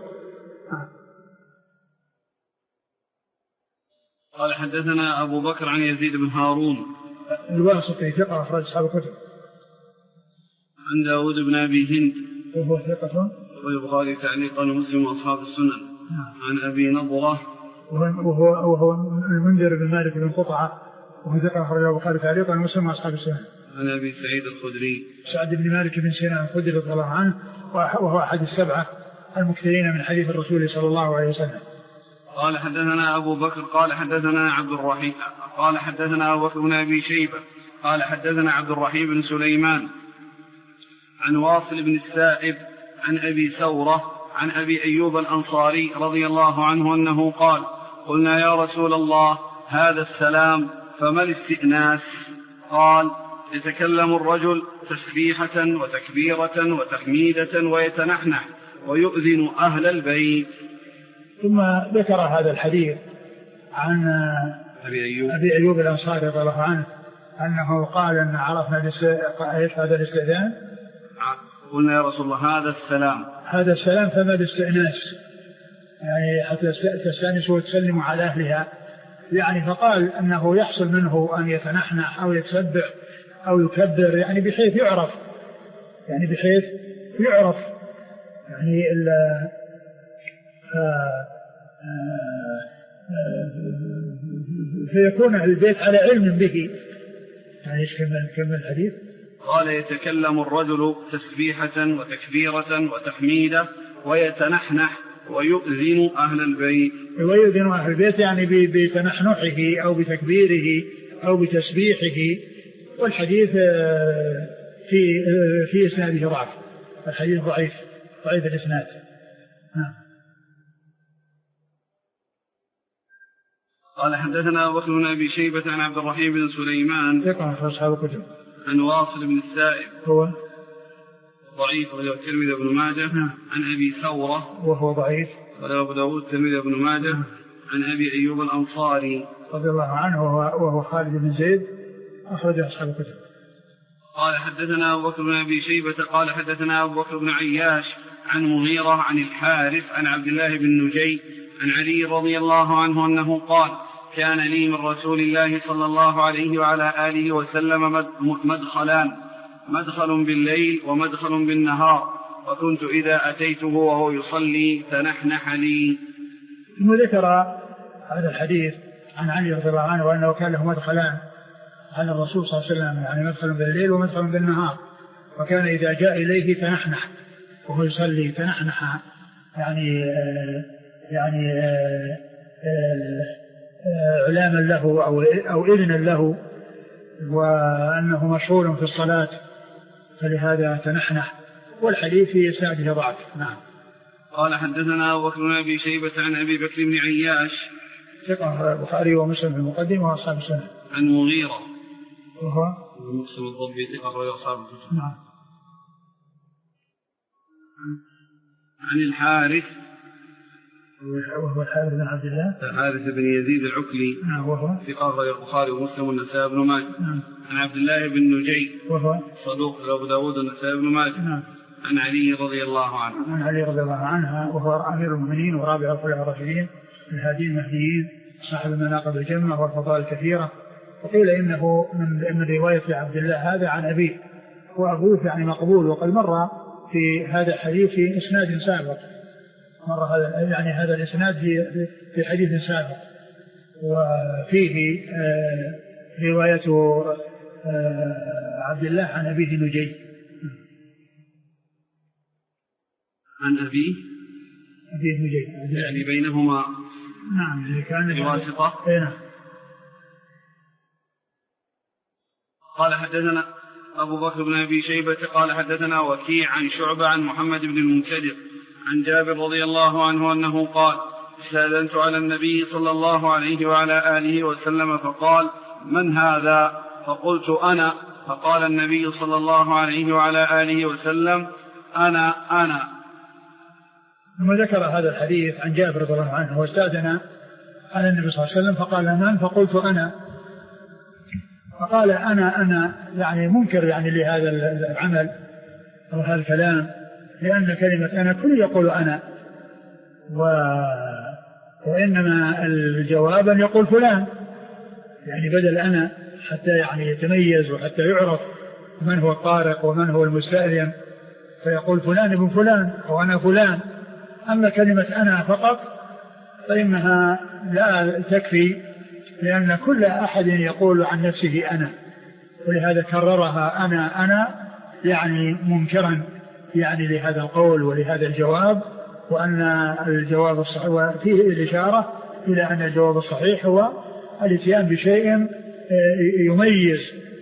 [SPEAKER 1] قال حدثنا أبو بكر عن يزيد بن هارون
[SPEAKER 2] الواسطي ثقة أخرج أصحاب الكتب.
[SPEAKER 1] عن داود بن أبي هند
[SPEAKER 2] وهو ثقة
[SPEAKER 1] والبخاري تعليقا ومسلم وأصحاب السنن. عن أبي نضرة
[SPEAKER 2] وهو وهو المنذر بن مالك بن قطعة وهو ثقة أخرج البخاري تعليقا ومسلم وأصحاب السنن.
[SPEAKER 1] عن أبي سعيد الخدري
[SPEAKER 2] سعد بن مالك بن سنان الخدري رضي الله عنه وهو أحد السبعة المكثرين من حديث الرسول صلى الله عليه وسلم.
[SPEAKER 1] قال حدثنا أبو بكر قال حدثنا عبد الرحيم قال حدثنا أبو بكر بن أبي شيبة قال حدثنا عبد الرحيم بن سليمان عن واصل بن السائب عن أبي ثورة عن أبي أيوب الأنصاري رضي الله عنه أنه قال قلنا يا رسول الله هذا السلام فما الاستئناس؟ قال يتكلم الرجل تسبيحة وتكبيرة وتحميدة ويتنحنح ويؤذن أهل البيت.
[SPEAKER 2] ثم ذكر هذا الحديث عن
[SPEAKER 1] أبي أيوب,
[SPEAKER 2] أبي أيوب الأنصاري رضي الله عنه أنه قال أن عرفنا هذا الاستئذان.
[SPEAKER 1] قلنا يا رسول الله هذا السلام
[SPEAKER 2] هذا السلام فما الاستئناس؟ يعني حتى تستأنس وتسلم على أهلها، يعني فقال أنه يحصل منه أن يتنحنح أو يتسبح أو يكبر، يعني بحيث يعرف يعني بحيث يعرف يعني فيكون البيت على علم به. يعني كمل كمل الحديث.
[SPEAKER 1] قال يتكلم الرجل تسبيحة وتكبيرة وتحميدة ويتنحنح ويؤذن أهل البيت.
[SPEAKER 2] ويؤذن أهل البيت يعني بتنحنحه أو بتكبيره أو بتسبيحه. والحديث في في إسناده ضعف، الحديث ضعيف ضعيف الإسناد.
[SPEAKER 1] قال حدثنا أبو بكر بن أبي شيبة عن عبد الرحيم بن سليمان
[SPEAKER 2] يقع أصحاب الكتب
[SPEAKER 1] عن واصل بن السائب
[SPEAKER 2] هو
[SPEAKER 1] ضعيف وله الترمذي بن ماجه
[SPEAKER 2] نعم.
[SPEAKER 1] عن أبي ثورة
[SPEAKER 2] وهو ضعيف
[SPEAKER 1] وله أبو داود الترمذي بن ماجه نعم. عن أبي أيوب الأنصاري
[SPEAKER 2] رضي الله عنه وهو خالد بن زيد أخرج أصحاب الكتب.
[SPEAKER 1] قال حدثنا أبو بكر بن أبي شيبة قال حدثنا أبو بكر بن عياش عن مغيرة عن الحارث عن عبد الله بن نجي عن علي رضي الله عنه أنه قال كان لي من رسول الله صلى الله عليه وعلى آله وسلم مدخلان، مدخل بالليل ومدخل بالنهار، وكنت إذا أتيته وهو يصلي تنحنح لي.
[SPEAKER 2] ثم ذكر هذا الحديث عن علي رضي الله عنه وأنه كان له مدخلان على الرسول صلى الله عليه وسلم، يعني مدخل بالليل ومدخل بالنهار، وكان إذا جاء إليه تنحنح وهو يصلي تنحنح، يعني آه يعني آه آه إعلاما له أو أو إذنا له، وأنه مشغول في الصلاة فلهذا تنحنح. والحديث في إسناده ضعف. نعم.
[SPEAKER 1] قال حدثنا أبو بكر بن أبي شيبة عن أبي بكر بن عياش
[SPEAKER 2] ثقة البخاري ومسلم في المقدمة وأصحاب السنة.
[SPEAKER 1] عن مغيرة
[SPEAKER 2] وهو
[SPEAKER 1] مسلم الضبي ثقة أخرج أصحاب الكتب.
[SPEAKER 2] نعم.
[SPEAKER 1] عن الحارث
[SPEAKER 2] وهو الحارث بن عبد الله
[SPEAKER 1] الحارث بن يزيد العكلي
[SPEAKER 2] نعم وهو
[SPEAKER 1] ثقة أخرج البخاري ومسلم والنسائي بن ماجه.
[SPEAKER 2] نعم.
[SPEAKER 1] عن عبد الله بن نجي
[SPEAKER 2] وهو
[SPEAKER 1] صدوق أبو داود والنسائي بن ماجه.
[SPEAKER 2] نعم.
[SPEAKER 1] عن علي رضي الله عنه
[SPEAKER 2] عن علي رضي الله عنه وهو أمير المؤمنين ورابع الخلفاء الراشدين الهادين المهديين صاحب المناقب الجمة والفضائل الكثيرة. وقيل إنه من من رواية عبد الله هذا عن أبيه، وأبوه يعني مقبول، وقد مر في هذا الحديث في إسناد سابق، مر هذا يعني هذا الإسناد في في حديث سابق، وفيه آه رواية آه عبد الله عن أبيه نجي.
[SPEAKER 1] عن أبيه
[SPEAKER 2] أبيه نجي
[SPEAKER 1] يعني بينهما
[SPEAKER 2] نعم اللي كان
[SPEAKER 1] بواسطة.
[SPEAKER 2] نعم.
[SPEAKER 1] قال حدثنا أبو بكر بن أبي شيبة قال حدثنا وكيع عن شعبة عن محمد بن المنكدر عن جابر رضي الله عنه أنه قال استأذنت على النبي صلى الله عليه وعلى آله وسلم فقال من هذا؟ فقلت أنا. فقال النبي صلى الله عليه وعلى آله وسلم أنا أنا.
[SPEAKER 2] ثم ذكر هذا الحديث عن جابر رضي الله عنه واستأذن على النبي صلى الله عليه وسلم فقال من؟ فقلت أنا. فقال أنا أنا يعني منكر يعني لهذا العمل أو هذا الكلام، لأن كلمة أنا كل يقول أنا، و... وإنما الجواب أن يقول فلان، يعني بدل أنا حتى يعني يتميز وحتى يعرف من هو الطارق ومن هو المستأذن، فيقول فلان ابن فلان أو أنا فلان. أما كلمة أنا فقط فإنها لا تكفي، لأن كل أحد يقول عن نفسه أنا، ولهذا كررها أنا أنا يعني منكرا يعني لهذا القول ولهذا الجواب، وأن الجواب الصحيح وفيه الإشارة إلى أن الجواب الصحيح هو الاتيان بشيء يميز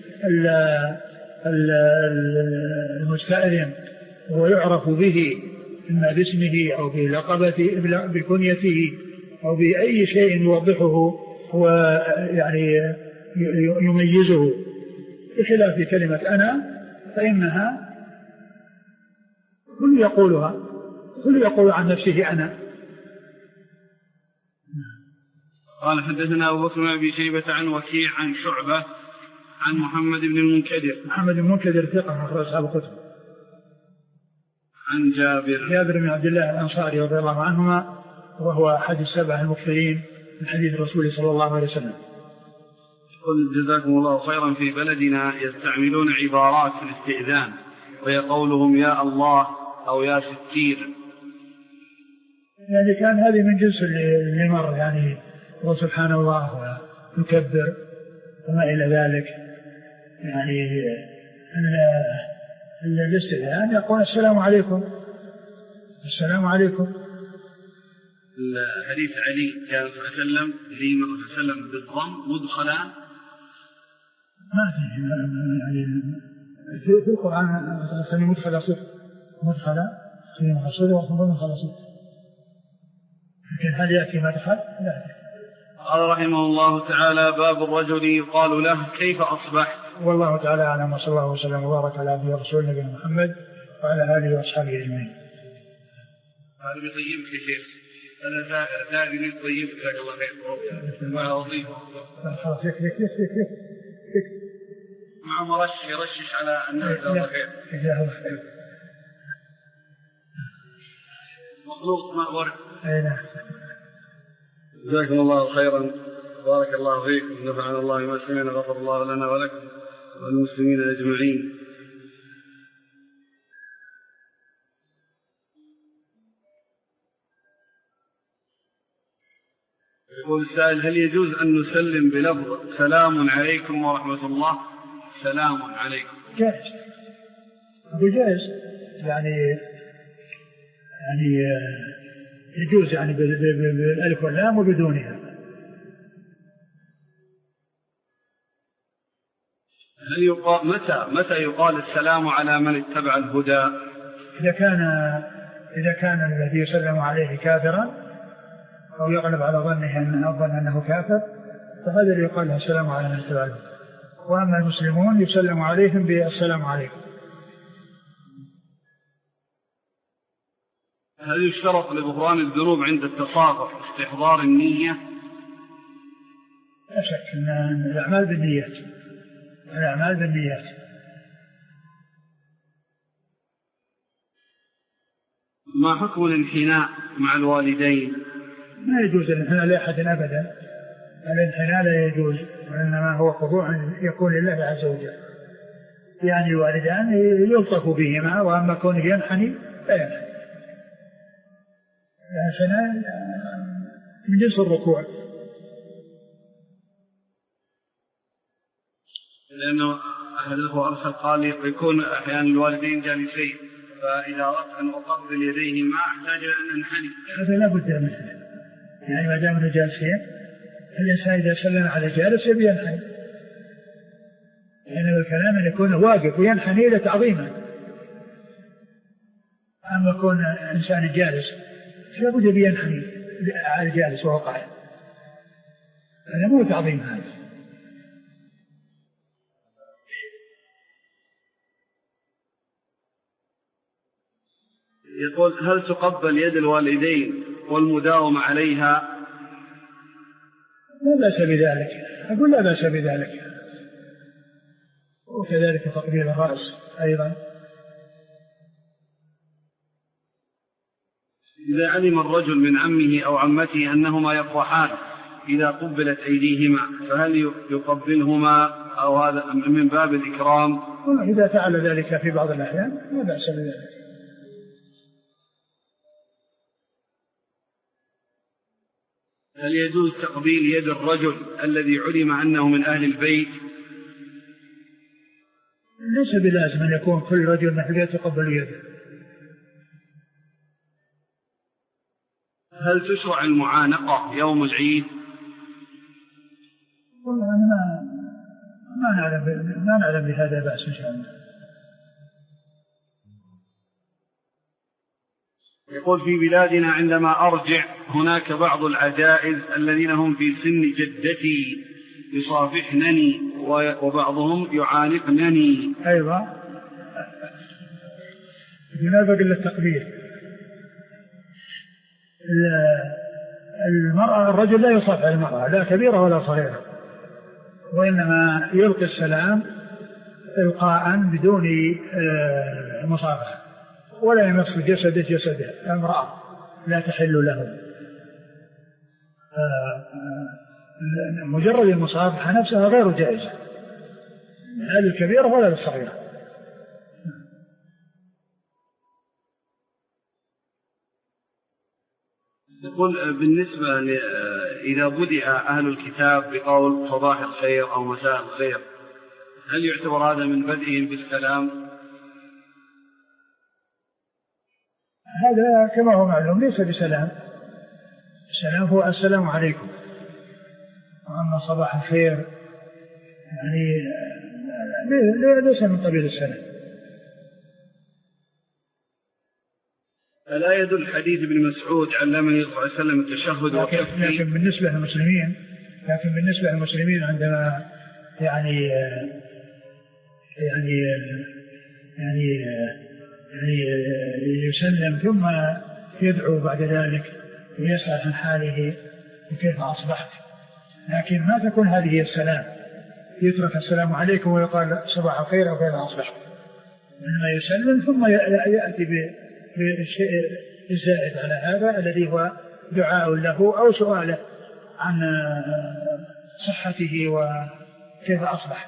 [SPEAKER 2] المستأذن ويعرف به إما باسمه أو بلقبته بكنيته أو بأي شيء يوضحه ويعني يميزه، بخلاف كلمة أنا فإنها كل يقولها كل يقول عن نفسه أنا.
[SPEAKER 1] قال حدثنا أبو بكر بن أبي شيبة عن وكيع عن شعبة عن محمد بن المنكدر
[SPEAKER 2] محمد بن المنكدر ثقة أخرج أصحاب الكتب.
[SPEAKER 1] عن جابر
[SPEAKER 2] جابر بن عبد الله الأنصاري رضي الله عنهما وهو أحد السبع المكثرين من حديث الرسول صلى الله عليه وسلم.
[SPEAKER 1] قل جزاكم الله خيرا. في بلدنا يستعملون عبارات في الاستئذان وهي قولهم يا الله أو يا ستير،
[SPEAKER 2] يعني كان هذه من جنس اللي مر، يعني وسبحان الله ويكبر وما إلى ذلك. يعني الاستئذان يقول السلام عليكم السلام عليكم.
[SPEAKER 1] الحديث علي كان صلى الله عليه وسلم لي صلى الله عليه وسلم بالضم مدخلان،
[SPEAKER 2] ما في يعني في القرآن مثلا مدخل صفر مدخل في مدخل ومدخل صفر، لكن هل يأتي مدخل؟ لا.
[SPEAKER 1] قال رحمه الله تعالى باب الرجل يقال له كيف أصبح.
[SPEAKER 2] والله تعالى أعلم، وصلى الله وسلم وبارك على عبده ورسوله نبينا محمد وعلى آله وأصحابه أجمعين.
[SPEAKER 1] هذا بيطيبك يا شيخ، أنا دائما يطيبك جزاك الله خير. ما أضيف
[SPEAKER 2] خلاص يكفي يكفي يكفي
[SPEAKER 1] مع مرش يرشش على الناس. جزاك الله خير.
[SPEAKER 2] جزاك الله خير.
[SPEAKER 1] مخلوق ماء ورد.
[SPEAKER 2] أي نعم.
[SPEAKER 1] جزاكم الله خيرا، بارك الله فيكم، نفعنا الله ما سمعنا، غفر الله لنا ولكم والمسلمين أجمعين. يقول السائل هل يجوز أن نسلم بلفظ سلام عليكم ورحمة الله؟ سلام عليكم
[SPEAKER 2] جائز، بجائز يعني يعني يجوز يعني بالألف واللام وبدونها.
[SPEAKER 1] هل يقال متى متى يقال السلام على من اتبع الهدى؟
[SPEAKER 2] إذا كان إذا كان الذي يسلم عليه كافرا أو يغلب على ظنه أن أظن أنه كافر فهذا اللي يقال له السلام على من اتبع الهدى. وأما المسلمون يسلم عليهم بالسلام عليكم.
[SPEAKER 1] هل يشترط لغفران الذنوب عند التصاغر استحضار النية؟
[SPEAKER 2] لا شك أن الأعمال بالنيات، الأعمال بالنيات.
[SPEAKER 1] ما حكم الانحناء مع الوالدين؟
[SPEAKER 2] ما يجوز الانحناء لأحد أبدا، الانحناء لا يجوز، وإنما هو خضوع يكون لله عز وجل. يعني الوالدان يلطف بهما، وأما كونه ينحني لا ينحني. الانحناء من جنس الركوع،
[SPEAKER 1] لأنه أحد الأخوة أرسل قال يكون أحيانا الوالدين جالسين، فإذا أردت أن أقبل يديهما أحتاج أن أنحني.
[SPEAKER 2] هذا لا بد منه، يعني ما دام جالسين الإنسان إذا سلم على جالس يبي ينحني، لأن الكلام أن يكون واقف وينحني لتعظيمه. أما يكون إنسان جالس لا بد يبي ينحني على الجالس وهو قاعد، هذا مو تعظيم. هذا
[SPEAKER 1] يقول هل تقبل يد الوالدين والمداومة عليها؟
[SPEAKER 2] لا بأس بذلك، أقول لا بأس بذلك، وكذلك تقبيل الرأس أيضا.
[SPEAKER 1] إذا علم الرجل من عمه أو عمته أنهما يفرحان إذا قبلت أيديهما فهل يقبلهما أو هذا من باب الإكرام؟
[SPEAKER 2] إذا فعل ذلك في بعض الأحيان لا بأس بذلك.
[SPEAKER 1] هل يجوز تقبيل يد الرجل الذي علم أنه من أهل البيت؟
[SPEAKER 2] ليس بلازم أن يكون كل رجل من أهل البيت يقبل يده،
[SPEAKER 1] هل تشرع المعانقة يوم العيد؟
[SPEAKER 2] والله أنا ما ما نعلم ما نعلم بهذا بأس إن شاء الله.
[SPEAKER 1] يقول في بلادنا عندما أرجع هناك بعض العجائز الذين هم في سن جدتي يصافحنني وبعضهم يعانقنني.
[SPEAKER 2] أيوة ينافق إلا التقبيل. المرأة الرجل لا يصافح المرأة لا كبيرة ولا صغيرة، وإنما يلقي السلام إلقاء بدون مصافحة، ولا يمس جسده جسده، امرأة لا تحل له. مجرد المصافحة نفسها غير جائزة لا للكبيرة ولا للصغيرة.
[SPEAKER 1] يقول بالنسبة إذا بدأ أهل الكتاب بقول صباح الخير أو مساء الخير، هل يعتبر هذا من بدئهم بالسلام؟
[SPEAKER 2] هذا كما هو معلوم ليس بسلام. السلام هو السلام عليكم، وأما صباح الخير يعني ليس من قبيل السلام.
[SPEAKER 1] ألا يدل حديث ابن مسعود علمني صلى الله عليه وسلم التشهد
[SPEAKER 2] وكفي؟ لكن بالنسبة للمسلمين لكن بالنسبة للمسلمين عندما يعني يعني يعني يعني يسلم ثم يدعو بعد ذلك ويسأل عن حاله وكيف أصبحت، لكن ما تكون هذه السلام، يترك السلام عليكم ويقال صباح الخير أو كيف أصبحت، إنما يسلم ثم يأتي بالشيء الزائد على هذا الذي هو دعاء له أو سؤاله عن صحته وكيف أصبح.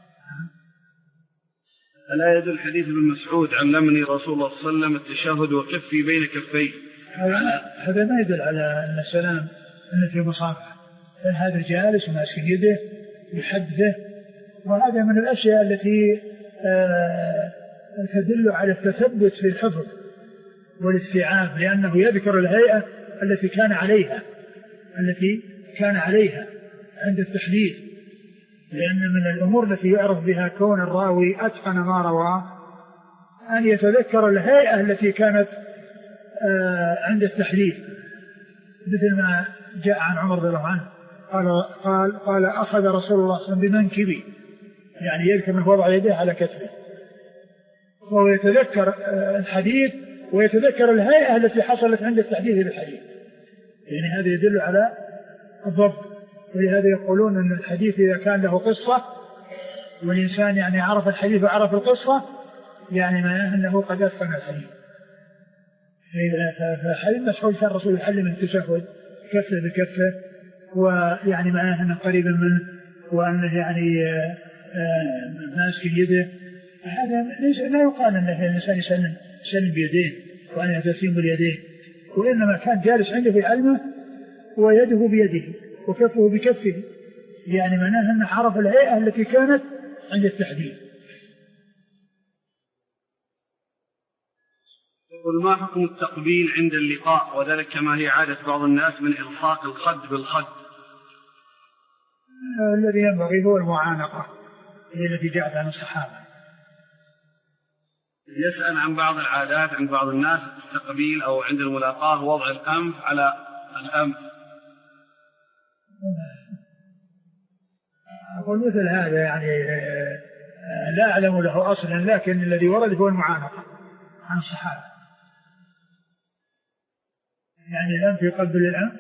[SPEAKER 1] ألا يدل حديث ابن مسعود علمني رسول الله صلى الله عليه وسلم التشهد وكفي بين كفيه؟
[SPEAKER 2] هذا ما يدل على أن السلام أن في مصافحة، هذا جالس وماسك يده يحدثه، وهذا من الأشياء التي تدل على التثبت في الحفظ والاستيعاب، لأنه يذكر الهيئة التي كان عليها التي كان عليها عند التحديث، لأن من الأمور التي يعرف بها كون الراوي أتقن ما رواه أن يتذكر الهيئة التي كانت عند التحديث، مثل ما جاء عن عمر رضي الله عنه قال قال قال أخذ رسول الله صلى الله عليه وسلم بمنكبي، يعني يذكر من وضع يديه على كتفه، وهو يتذكر الحديث ويتذكر الهيئة التي حصلت عند التحديث بالحديث، يعني هذا يدل على الضبط. ولهذا يقولون أن الحديث إذا كان له قصة والإنسان يعني عرف الحديث وعرف القصة يعني معناه أنه قد أتقن الحديث. فحديث مسعود كان الرسول يعلم التشهد كفه بكفه، ويعني معناه أنه قريب منه وأنه يعني ماسك يده، هذا لا يقال أن الإنسان يسلم يسلم بيديه وأن يتسلم باليدين، وإنما كان جالس عنده في علمه ويده بيده وكفه بكفه، يعني معناه أنه عرف الهيئة التي كانت عند التحديد.
[SPEAKER 1] يقول ما حكم التقبيل عند اللقاء وذلك كما هي عادة بعض الناس من إلصاق الخد بالخد؟
[SPEAKER 2] الذي ينبغي هو المعانقة هي التي جاءت عن الصحابة.
[SPEAKER 1] يسأل عن بعض العادات عند بعض الناس التقبيل أو عند الملاقاة وضع الأنف على الأنف.
[SPEAKER 2] أقول مثل هذا يعني لا أعلم له أصلا، لكن الذي ورد هو المعانقة عن الصحابة، يعني الأنف يقبل الأنف.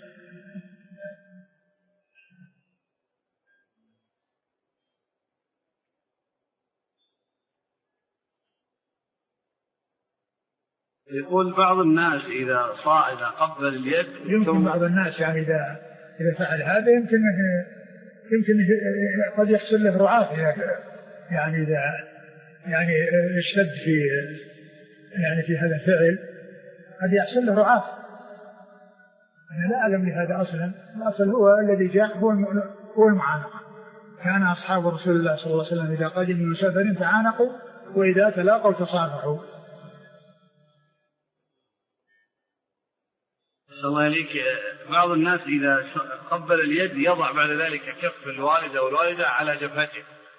[SPEAKER 1] يقول بعض الناس إذا صاعد قبل اليد
[SPEAKER 2] يمكن بعض الناس يعني إذا إذا فعل هذا يمكن يمكن قد يحصل له رعاف، يعني إذا يعني اشتد في يعني في هذا الفعل قد يحصل له رعاف. أنا لا أعلم لهذا أصلا، الأصل هو الذي جاء هو هو المعانقة. كان أصحاب رسول الله صلى الله عليه وسلم إذا قدموا من سفر تعانقوا وإذا تلاقوا تصافحوا.
[SPEAKER 1] الله عليك. بعض الناس إذا قبل اليد يضع بعد ذلك كف الوالد أو الوالدة على جبهته.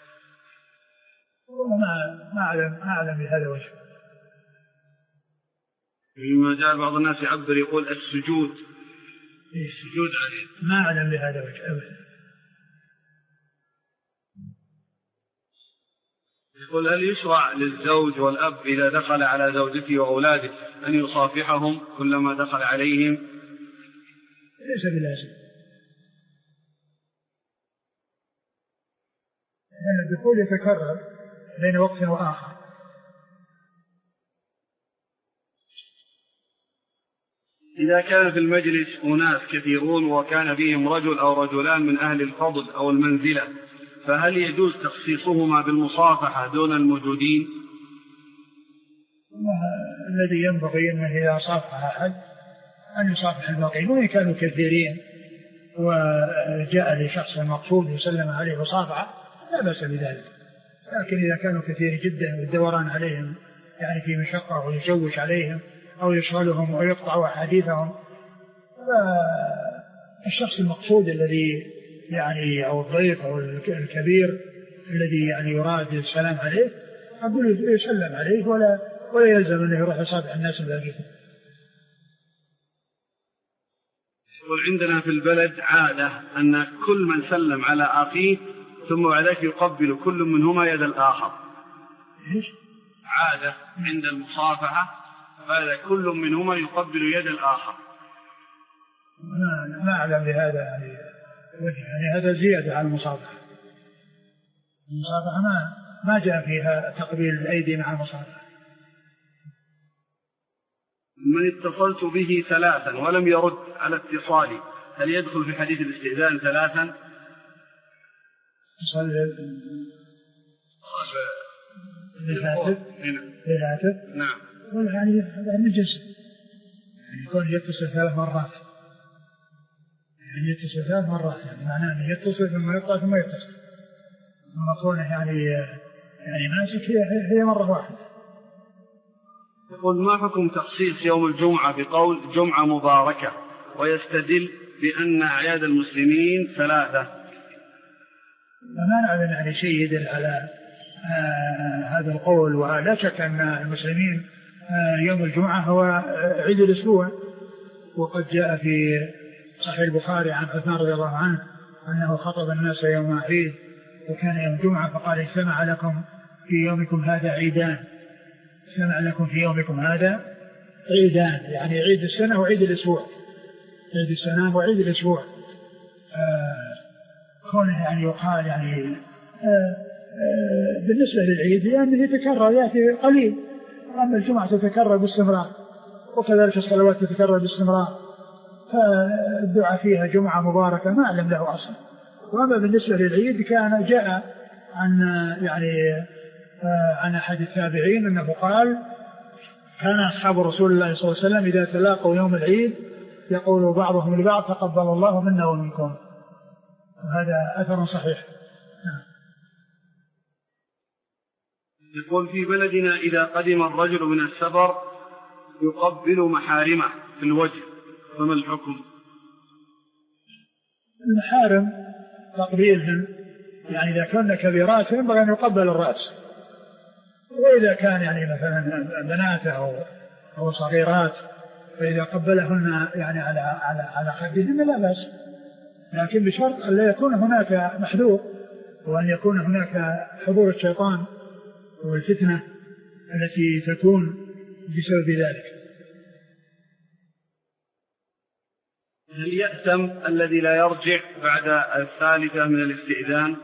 [SPEAKER 2] ما ما أعلم ما أعلم بهذا وجه.
[SPEAKER 1] مما جاء بعض الناس يعبر يقول السجود السجود عليه.
[SPEAKER 2] ما أعلم بهذا وجه أبدا.
[SPEAKER 1] يقول هل يشرع للزوج والأب إذا دخل على زوجته وأولاده أن يصافحهم كلما دخل عليهم؟
[SPEAKER 2] ليس بلازم، لأن الدخول يتكرر بين وقت وآخر.
[SPEAKER 1] إذا كان في المجلس أناس كثيرون وكان فيهم رجل أو رجلان من أهل الفضل أو المنزلة، فهل يجوز تخصيصهما بالمصافحة دون الموجودين؟
[SPEAKER 2] الذي ينبغي أنه إذا صافح أحد أن يصافح الباقين، وإن كانوا كثيرين وجاء لشخص مقصود وسلم عليه وصافحه لا بأس بذلك. لكن إذا كانوا كثير جدا والدوران عليهم يعني في مشقة ويشوش عليهم أو يشغلهم ويقطع أحاديثهم، فالشخص المقصود الذي يعني أو الضيف أو الكبير الذي يعني يراد السلام عليه أقول يسلم عليه ولا ولا يلزم أنه يروح يصافح الناس الباقين.
[SPEAKER 1] وعندنا في البلد عادة أن كل من سلم على أخيه ثم بعد ذلك يقبل كل منهما يد الآخر.
[SPEAKER 2] إيش؟
[SPEAKER 1] عادة عند المصافحة بعد كل منهما يقبل يد الآخر.
[SPEAKER 2] ما ما أعلم بهذا يعني يعني هذا زيادة على المصافحة. المصافحة ما ما جاء فيها تقبيل الأيدي مع المصافحة.
[SPEAKER 1] من اتصلت به ثلاثا ولم يرد على اتصالي هل يدخل في حديث الاستئذان ثلاثا؟
[SPEAKER 2] اتصال بالهاتف بالهاتف
[SPEAKER 1] نعم.
[SPEAKER 2] يعني هذا نجس، يعني يكون يتصل ثلاث مرات، يعني يتصل ثلاث مرات يعني معناه أنه يتصل ثم يقطع ثم يتصل، ثم كونه يعني يعني ماسك هي هي مرة واحدة.
[SPEAKER 1] يقول ما حكم تخصيص يوم الجمعة بقول جمعة مباركة ويستدل بأن أعياد المسلمين ثلاثة؟
[SPEAKER 2] ما نعلم يعني شيء يدل على آه هذا القول، ولا شك أن المسلمين آه يوم الجمعة هو عيد الأسبوع، وقد جاء في صحيح البخاري عن عثمان رضي الله عنه أنه خطب الناس يوم عيد وكان يوم الجمعة فقال اجتمع لكم في يومكم هذا عيدان، اجتمع لكم في يومكم هذا عيدان، يعني عيد السنة وعيد الأسبوع، عيد السنة وعيد الأسبوع. آه كونه يعني يقال يعني آه آه بالنسبة للعيد يعني يتكرر يأتي قليل، أما الجمعة تتكرر باستمرار وكذلك الصلوات تتكرر باستمرار، فالدعاء فيها جمعة مباركة ما أعلم له أصلا. وأما بالنسبة للعيد كان جاء عن يعني آه عن أحد التابعين أنه قال كان أصحاب رسول الله صلى الله عليه وسلم إذا تلاقوا يوم العيد يقول بعضهم لبعض تقبل الله منا ومنكم، وهذا أثر صحيح.
[SPEAKER 1] يقول في بلدنا إذا قدم الرجل من السفر يقبل محارمه في الوجه فما الحكم؟
[SPEAKER 2] المحارم تقبيلهم يعني إذا كنا كبيرات ينبغي أن يقبل الرأس، وإذا كان يعني مثلا بنات أو أو صغيرات فإذا قبلهن يعني على على على خدهن لا بأس، لكن بشرط أن لا يكون هناك محذور، وأن يكون هناك حضور الشيطان والفتنة التي تكون بسبب ذلك.
[SPEAKER 1] هل يأثم الذي لا يرجع بعد الثالثة من الاستئذان؟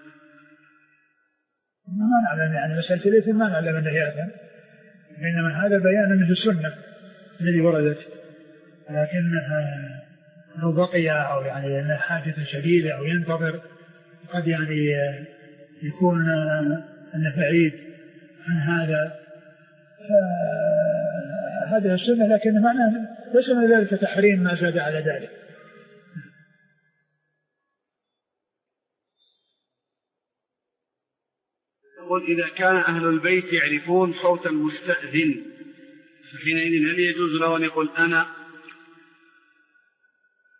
[SPEAKER 2] ما نعلم يعني مسألة الإثم ما نعلم أنه يأثم، إنما هذا بيان من السنة الذي وردت، لكنها لو بقي أو يعني أنه حاجة شديدة أو ينتظر قد يعني يكون أنه بعيد عن هذا، هذا السنة، لكن معناه ليس من ذلك تحريم ما زاد على ذلك.
[SPEAKER 1] يقول إذا كان أهل البيت يعرفون صوت المستأذن فحينئذ هل يجوز له أن يقول أنا؟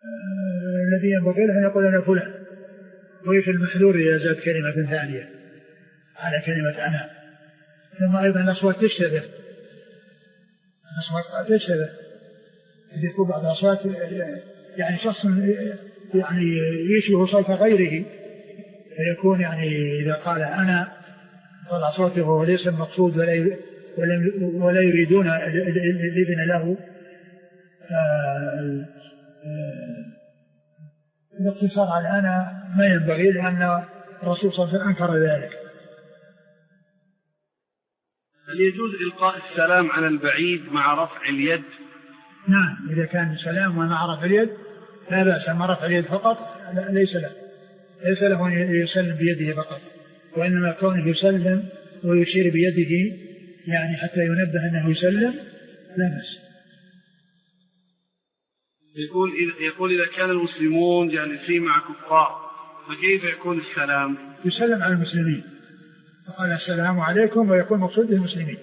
[SPEAKER 2] الذي ينبغي له أن يقول أنا فلان، وفي المحذور إذا زاد كلمة ثانية على كلمة أنا. ثم أيضا الأصوات تشتبه، الأصوات تشتبه، يكون بعض الأصوات يعني شخص يعني يشبه صوت غيره، فيكون يعني إذا قال أنا طلع صوته وهو ليس المقصود ولا ولا يريدون الإذن له. الاقتصار على أنا ما ينبغي، لأن الرسول صلى الله عليه وسلم أنكر ذلك.
[SPEAKER 1] هل يجوز إلقاء السلام على البعيد مع رفع اليد؟
[SPEAKER 2] نعم، إذا كان السلام ومع رفع اليد لا بأس، أما رفع اليد فقط ليس له ليس له أن يسلم بيده فقط، وإنما كونه يسلم ويشير بيده يعني حتى ينبه أنه يسلم لا بأس.
[SPEAKER 1] يقول يقول إذا كان المسلمون جالسين مع كفار فكيف يكون السلام؟
[SPEAKER 2] يسلم على المسلمين، فقال السلام عليكم ويكون مقصود المسلمين،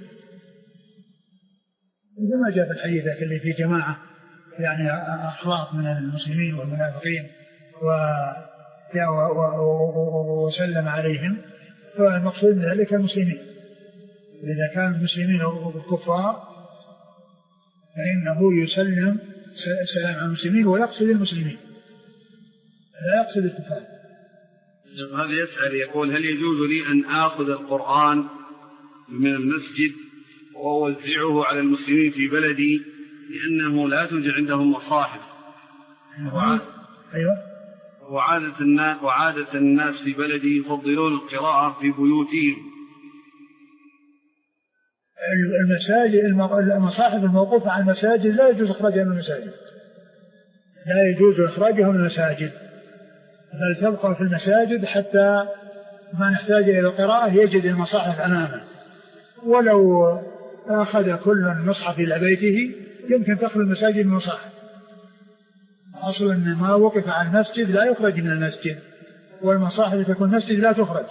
[SPEAKER 2] إذا ما جاء في الحديث اللي في جماعة يعني أخلاق من المسلمين والمنافقين وسلم عليهم، فالمقصود من ذلك المسلمين. إذا كان المسلمين والكفار فإنه يسلم سلام على المسلمين ويقصد المسلمين لا يقصد الكفار.
[SPEAKER 1] هذا يسأل يقول هل يجوز لي أن آخذ القرآن من المسجد وأوزعه على المسلمين في بلدي لأنه لا توجد عندهم مصاحف؟
[SPEAKER 2] أيوة.
[SPEAKER 1] وعادة الناس وعادة الناس في بلدي يفضلون القراءة في بيوتهم.
[SPEAKER 2] المساجد المصاحف الموقوفة على المساجد لا يجوز إخراجها من المساجد، لا يجوز إخراجها من المساجد، بل تبقى في المساجد حتى ما نحتاج إلى القراءة يجد المصاحف أمامه، ولو أخذ كل مصحف إلى بيته يمكن تخرج المساجد من المصاحف. أصل أن ما وقف على المسجد لا يخرج من المسجد، والمصاحف تكون المسجد لا تخرج.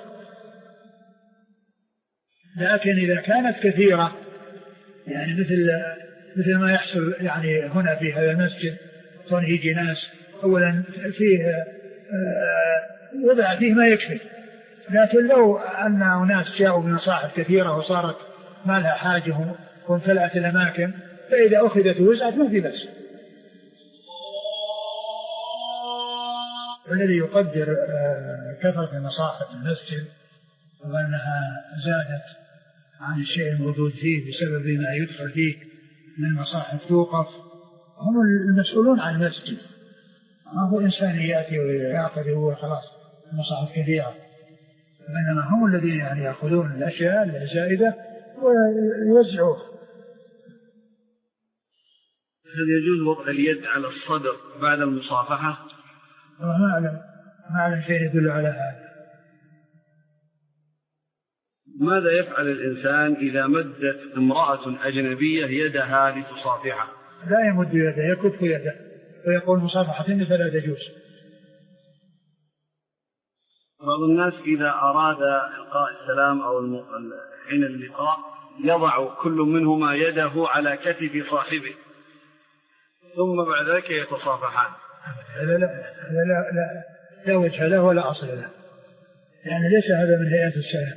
[SPEAKER 2] لكن إذا كانت كثيرة يعني مثل مثل ما يحصل يعني هنا في هذا المسجد، كون يجي ناس أولا فيه وضع فيه ما يكفي، لكن لو أن ناس جاءوا بمصاحف كثيرة وصارت ما لها حاجة وامتلأت الأماكن، فإذا أخذت وزعت ما في بس. والذي يقدر كثرة المصاحف المسجد وأنها زادت عن الشيء الموجود فيه بسبب ما يدخل فيه من مصاحف توقف هم المسؤولون عن المسجد، ما هو إنسان يأتي ويأخذ هو خلاص مصاحف كثيرة، وإنما هم الذين يعني يأخذون الأشياء الزائدة ويوزعوها.
[SPEAKER 1] هل يجوز وضع اليد على الصدر بعد المصافحة؟
[SPEAKER 2] ما أعلم ما أعلم شيء يدل على هذا.
[SPEAKER 1] ماذا يفعل الإنسان إذا مدت امرأة أجنبية يدها لتصافحه؟
[SPEAKER 2] لا يمد يده، يكف يده ويقول مصافحة فلا تجوز.
[SPEAKER 1] بعض الناس إذا أراد إلقاء السلام أو حين اللقاء يضع كل منهما يده على كتف صاحبه ثم بعد ذلك يتصافحان.
[SPEAKER 2] لا لا لا لا, لا, لا وجه له ولا أصل له، يعني ليس هذا من هيئة السلام.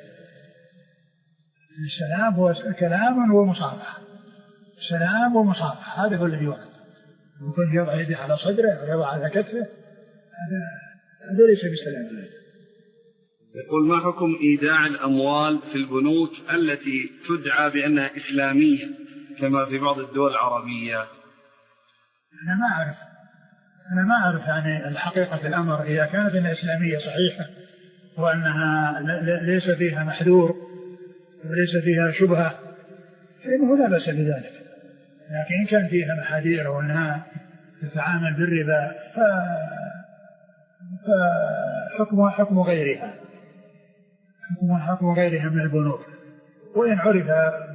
[SPEAKER 2] السلام هو كلام ومصافحة، سلام ومصافحة، هذا هو الذي يوجد. يكون يضع يده على صدره ويضع على كتفه، هذا هذا ليس بسلام.
[SPEAKER 1] يقول ما حكم إيداع الأموال في البنوك التي تدعى بأنها إسلامية كما في بعض الدول العربية؟
[SPEAKER 2] أنا ما أعرف أنا ما أعرف يعني الحقيقة الأمر، إذا كانت أنها إسلامية صحيحة وأنها ليس فيها محذور وليس فيها شبهة فإنه لا بأس بذلك، لكن إن كان فيها محاذير وأنها تتعامل بالربا فحكمها حكم غيرها حكمها حكم غيرها من البنوك، وإن عرف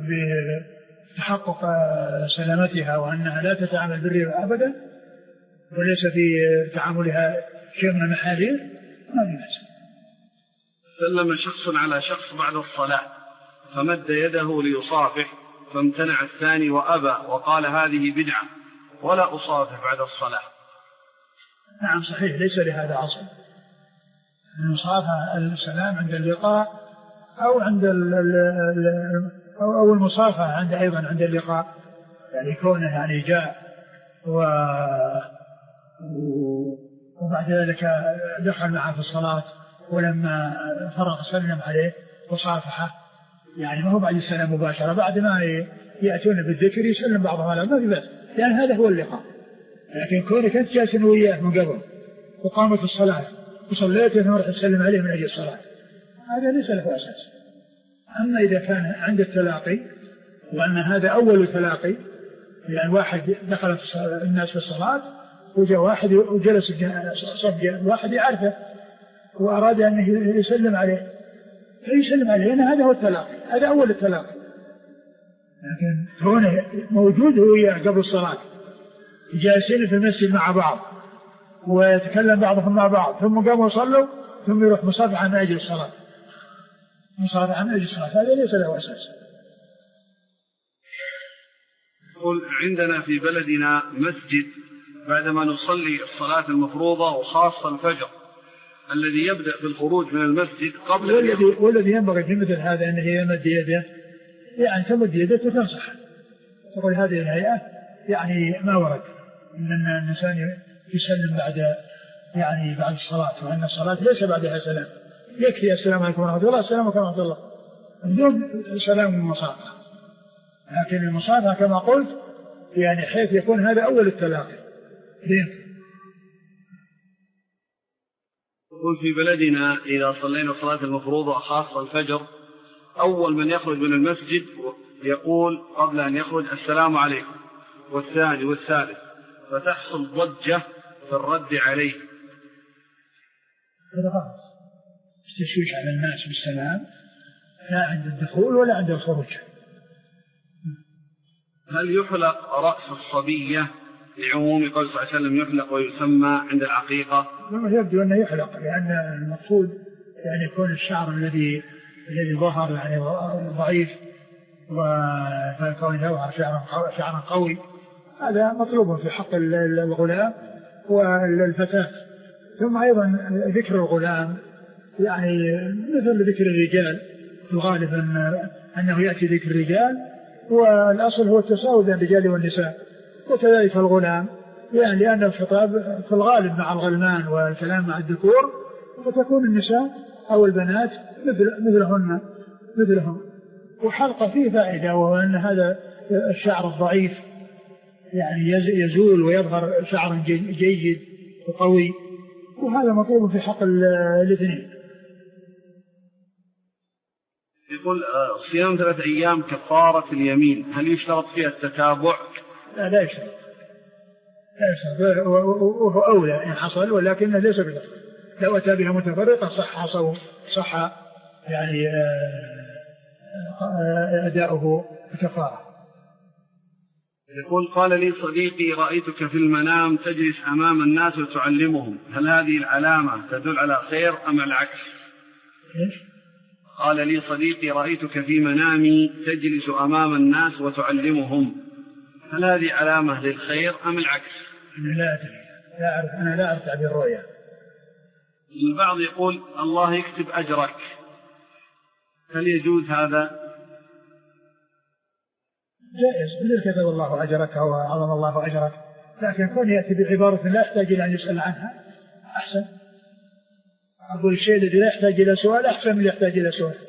[SPEAKER 2] بتحقق سلامتها وأنها لا تتعامل بالربا أبدا وليس في تعاملها شيء من المحاذير ما في بأس.
[SPEAKER 1] سلم شخص على شخص بعد الصلاة فمد يده ليصافح فامتنع الثاني وأبى وقال هذه بدعة ولا أصافح بعد الصلاة،
[SPEAKER 2] نعم صحيح، ليس لهذا أصل. المصافحة السلام عند اللقاء أو عند ال ال ال أو المصافحة عند أيضا عند اللقاء، يعني كونه يعني جاء و وبعد ذلك دخل معه في الصلاة ولما فرغ سلم عليه وصافحه، يعني ما هو بعد السلام مباشرة، بعد ما يأتون بالذكر يسلم بعضهم على ما في بأس، لأن هذا هو اللقاء. لكن كونك أنت جالس وياه من قبل وقامت الصلاة وصليت ثم رح تسلم عليه من أجل الصلاة، هذا ليس له أساس. أما إذا كان عند التلاقي وأن هذا أول تلاقي، يعني واحد دخل الناس في الصلاة وجاء واحد وجلس صف واحد يعرفه وأراد أن يسلم عليه فيسلم عليه، لأن هذا هو التلاقي، هذا أول التلاقي. لكن هنا موجود هو قبل الصلاة جالسين في المسجد مع بعض ويتكلم بعضهم مع بعض ثم قاموا يصلوا ثم يروح مصافحة من أجل الصلاة، مصافحة من أجل الصلاة، هذا ليس له أساس.
[SPEAKER 1] يقول عندنا في بلدنا مسجد بعدما نصلي الصلاة المفروضة وخاصة الفجر الذي يبدأ بالخروج من المسجد قبل
[SPEAKER 2] والذي, والذي ينبغي في مثل هذا أنه يمد يده، يعني تمد يده وتنصح، تقول هذه الهيئة يعني ما ورد أن الإنسان يسلم بعد يعني بعد الصلاة، وأن الصلاة ليس بعدها سلام، يكفي السلام عليكم ورحمة الله السلام عليكم ورحمة الله بدون سلام المصافحة. لكن المصافحة كما قلت يعني حيث يكون هذا أول التلاقي.
[SPEAKER 1] يقول في بلدنا إذا صلينا الصلاة المفروضة خاصة الفجر أول من يخرج من المسجد يقول قبل أن يخرج السلام عليكم، والثاني والثالث، فتحصل ضجة في الرد عليه.
[SPEAKER 2] هذا غلط، تشويش على الناس بالسلام لا عند الدخول ولا عند الخروج.
[SPEAKER 1] هل يحلق رأس الصبية لعموم قول صلى الله عليه وسلم يحلق ويسمى عند العقيقة؟
[SPEAKER 2] يبدو أنه يحلق، لأن المقصود يعني يكون الشعر الذي الذي ظهر يعني ضعيف ويكون له شعر قوي، هذا مطلوب في حق الغلام والفتاة. ثم أيضا ذكر الغلام يعني مثل ذكر الرجال، الغالب أنه يأتي ذكر الرجال والأصل هو التساوي بين الرجال والنساء، وكذلك الغلام يعني لأن الخطاب في الغالب مع الغلمان والكلام مع الذكور، فتكون النساء أو البنات مثل مثلهن مثلهم. وحلقة فيه فائدة، وهو أن هذا الشعر الضعيف يعني يزول ويظهر شعر جيد وقوي، وهذا مطلوب في حق الاثنين.
[SPEAKER 1] يقول صيام ثلاث أيام كفارة اليمين، هل يشترط فيها التتابع؟
[SPEAKER 2] لا لا يشترط، لا يشترط، وهو أولى إن حصل، ولكن ليس بشرط. لو أتى بها متفرقة صح صوم، صح يعني أداؤه كفارة.
[SPEAKER 1] يقول قال لي صديقي رأيتك في المنام تجلس أمام الناس وتعلمهم، هل هذه العلامة تدل على خير أم العكس؟
[SPEAKER 2] إيش؟
[SPEAKER 1] قال لي صديقي رأيتك في منامي تجلس أمام الناس وتعلمهم، هل هذه علامة للخير أم العكس؟
[SPEAKER 2] أنا لا أدري، لا أعرف، أنا لا أعرف تعبير الرؤيا.
[SPEAKER 1] البعض يقول الله يكتب أجرك، هل يجوز هذا؟
[SPEAKER 2] جائز، إذا كتب الله أجرك أو عظم الله أجرك، لكن كون يأتي بعبارة لا يحتاج إلى أن يسأل عنها أحسن. أقول الشيء الذي لا يحتاج إلى سؤال أحسن من يحتاج إلى سؤال.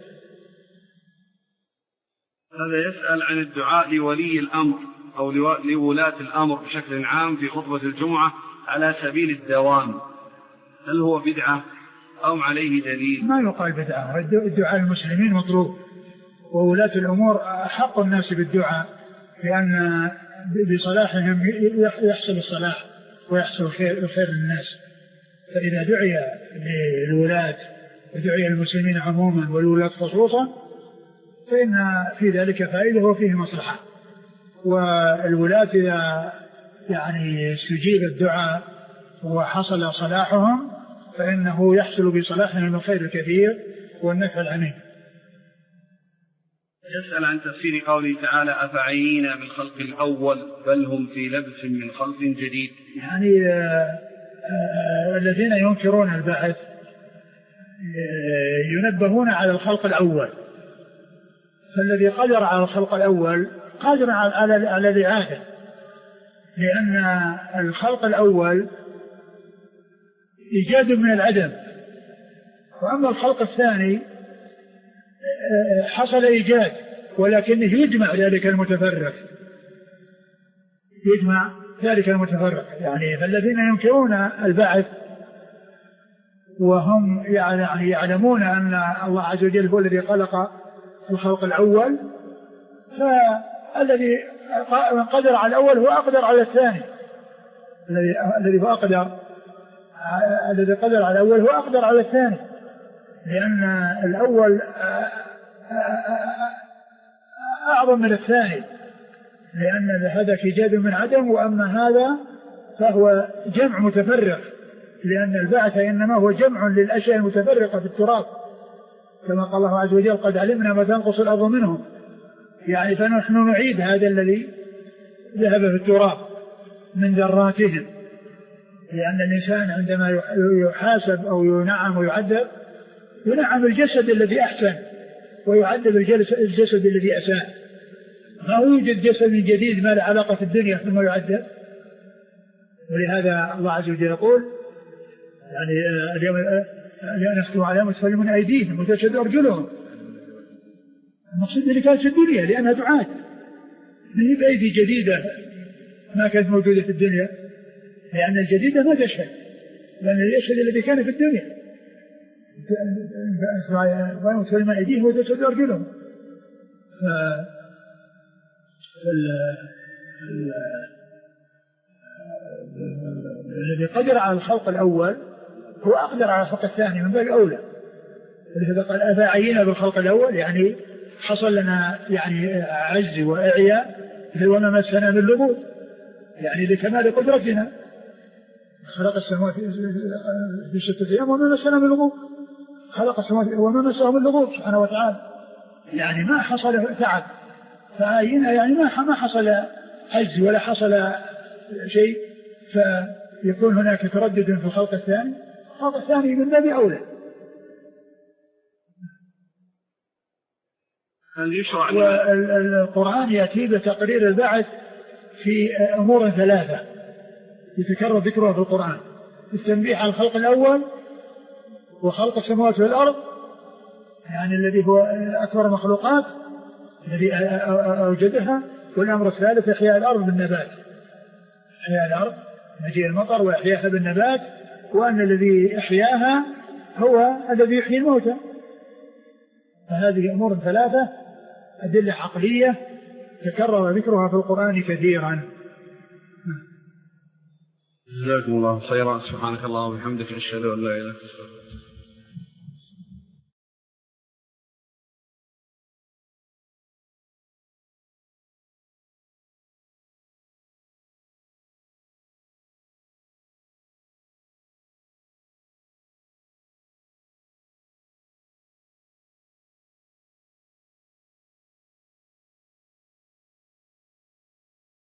[SPEAKER 1] هذا يسأل عن الدعاء لولي الأمر أو لولاة الأمر بشكل عام في خطبة الجمعة على سبيل الدوام، هل هو بدعة أو عليه دليل؟
[SPEAKER 2] ما يقال بدعة، الدعاء المسلمين مطلوب، وولاة الأمور أحق الناس بالدعاء، لأن بصلاحهم يحصل الصلاح ويحصل الخير للناس. فإذا دعي للولاة ودعي المسلمين عموما والولاة خصوصا فإن في ذلك فائدة وفيه مصلحة. والولاة إذا يعني استجيب الدعاء وحصل صلاحهم فإنه يحصل بصلاحهم الخير الكثير والنفع العميم.
[SPEAKER 1] يسأل عن تفسير قوله تعالى أفعينا بالخلق الأول بل هم في لبس من خلق جديد،
[SPEAKER 2] يعني الذين ينكرون البعث ينبهون على الخلق الأول، فالذي قدر على الخلق الأول قادر على الإعادة، لأن الخلق الأول إيجاد من العدم، وأما الخلق الثاني حصل إيجاد ولكنه يجمع ذلك المتفرق، يجمع ذلك المتفرق. يعني فالذين ينكرون البعث وهم يعني يعلمون أن الله عز وجل هو الذي خلق الخلق الأول، فالذي قدر على الأول هو أقدر على الثاني، الذي الذي هو أقدر الذي قدر على الأول هو أقدر على الثاني، لأن الأول أعظم من الثاني، لأن هذا إيجاد من عدم، وأما هذا فهو جمع متفرق، لأن البعث إنما هو جمع للأشياء المتفرقة في التراب، كما قال الله عز وجل قد علمنا ما تنقص الأرض منهم، يعني فنحن نعيد هذا الذي ذهب في التراب من ذراتهم، لأن الإنسان عندما يحاسب أو ينعم ويعذب ينعم الجسد الذي أحسن ويعذب الجسد الذي أساء، ما يوجد جسد جديد ما له علاقة في الدنيا ثم يعذب. ولهذا الله عز وجل يقول يعني اليوم اليوم نختم على مسلم من أيديهم وتشهد أرجلهم، المقصود اللي كانت في الدنيا لأنها تعاد، من بأيدي جديدة ما كانت موجودة في الدنيا، لأن الجديدة ما تشهد، لأن يشهد الذي كان في الدنيا. مسلم من أيديهم وتشهد أرجلهم، الذي قدر على الخلق الأول هو أقدر على الخلق الثاني من باب أولى. ولهذا قال أفاعينا بالخلق الأول، يعني حصل لنا يعني عجز وإعياء وما مسنا من لغوب، يعني لكمال قدرتنا خلق السماوات في ستة أيام وما مسنا من لغوب، خلق السماوات وما مسنا من لغوب سبحانه وتعالى، يعني ما حصل تعب، فأعينا يعني ما ما حصل عجز ولا حصل شيء، فيكون هناك تردد في الخلق الثاني. الخلق الثاني من باب أولى. والقرآن يأتي بتقرير البعث في أمور ثلاثة يتكرر ذكرها في القرآن: التنبيه على الخلق الأول، وخلق السماوات والأرض يعني الذي هو أكبر المخلوقات الذي أوجدها، والأمر الثالث إحياء الأرض بالنبات، إحياء الأرض مجيء المطر وإحياءها بالنبات، وأن الذي إحياها هو الذي يحيي الموتى. فهذه أمور ثلاثة أدلة عقلية تكرر ذكرها في القرآن كثيرا.
[SPEAKER 1] جزاكم الله خيرا. سبحانك اللهم وبحمدك، أشهد أن لا إله إلا أنت.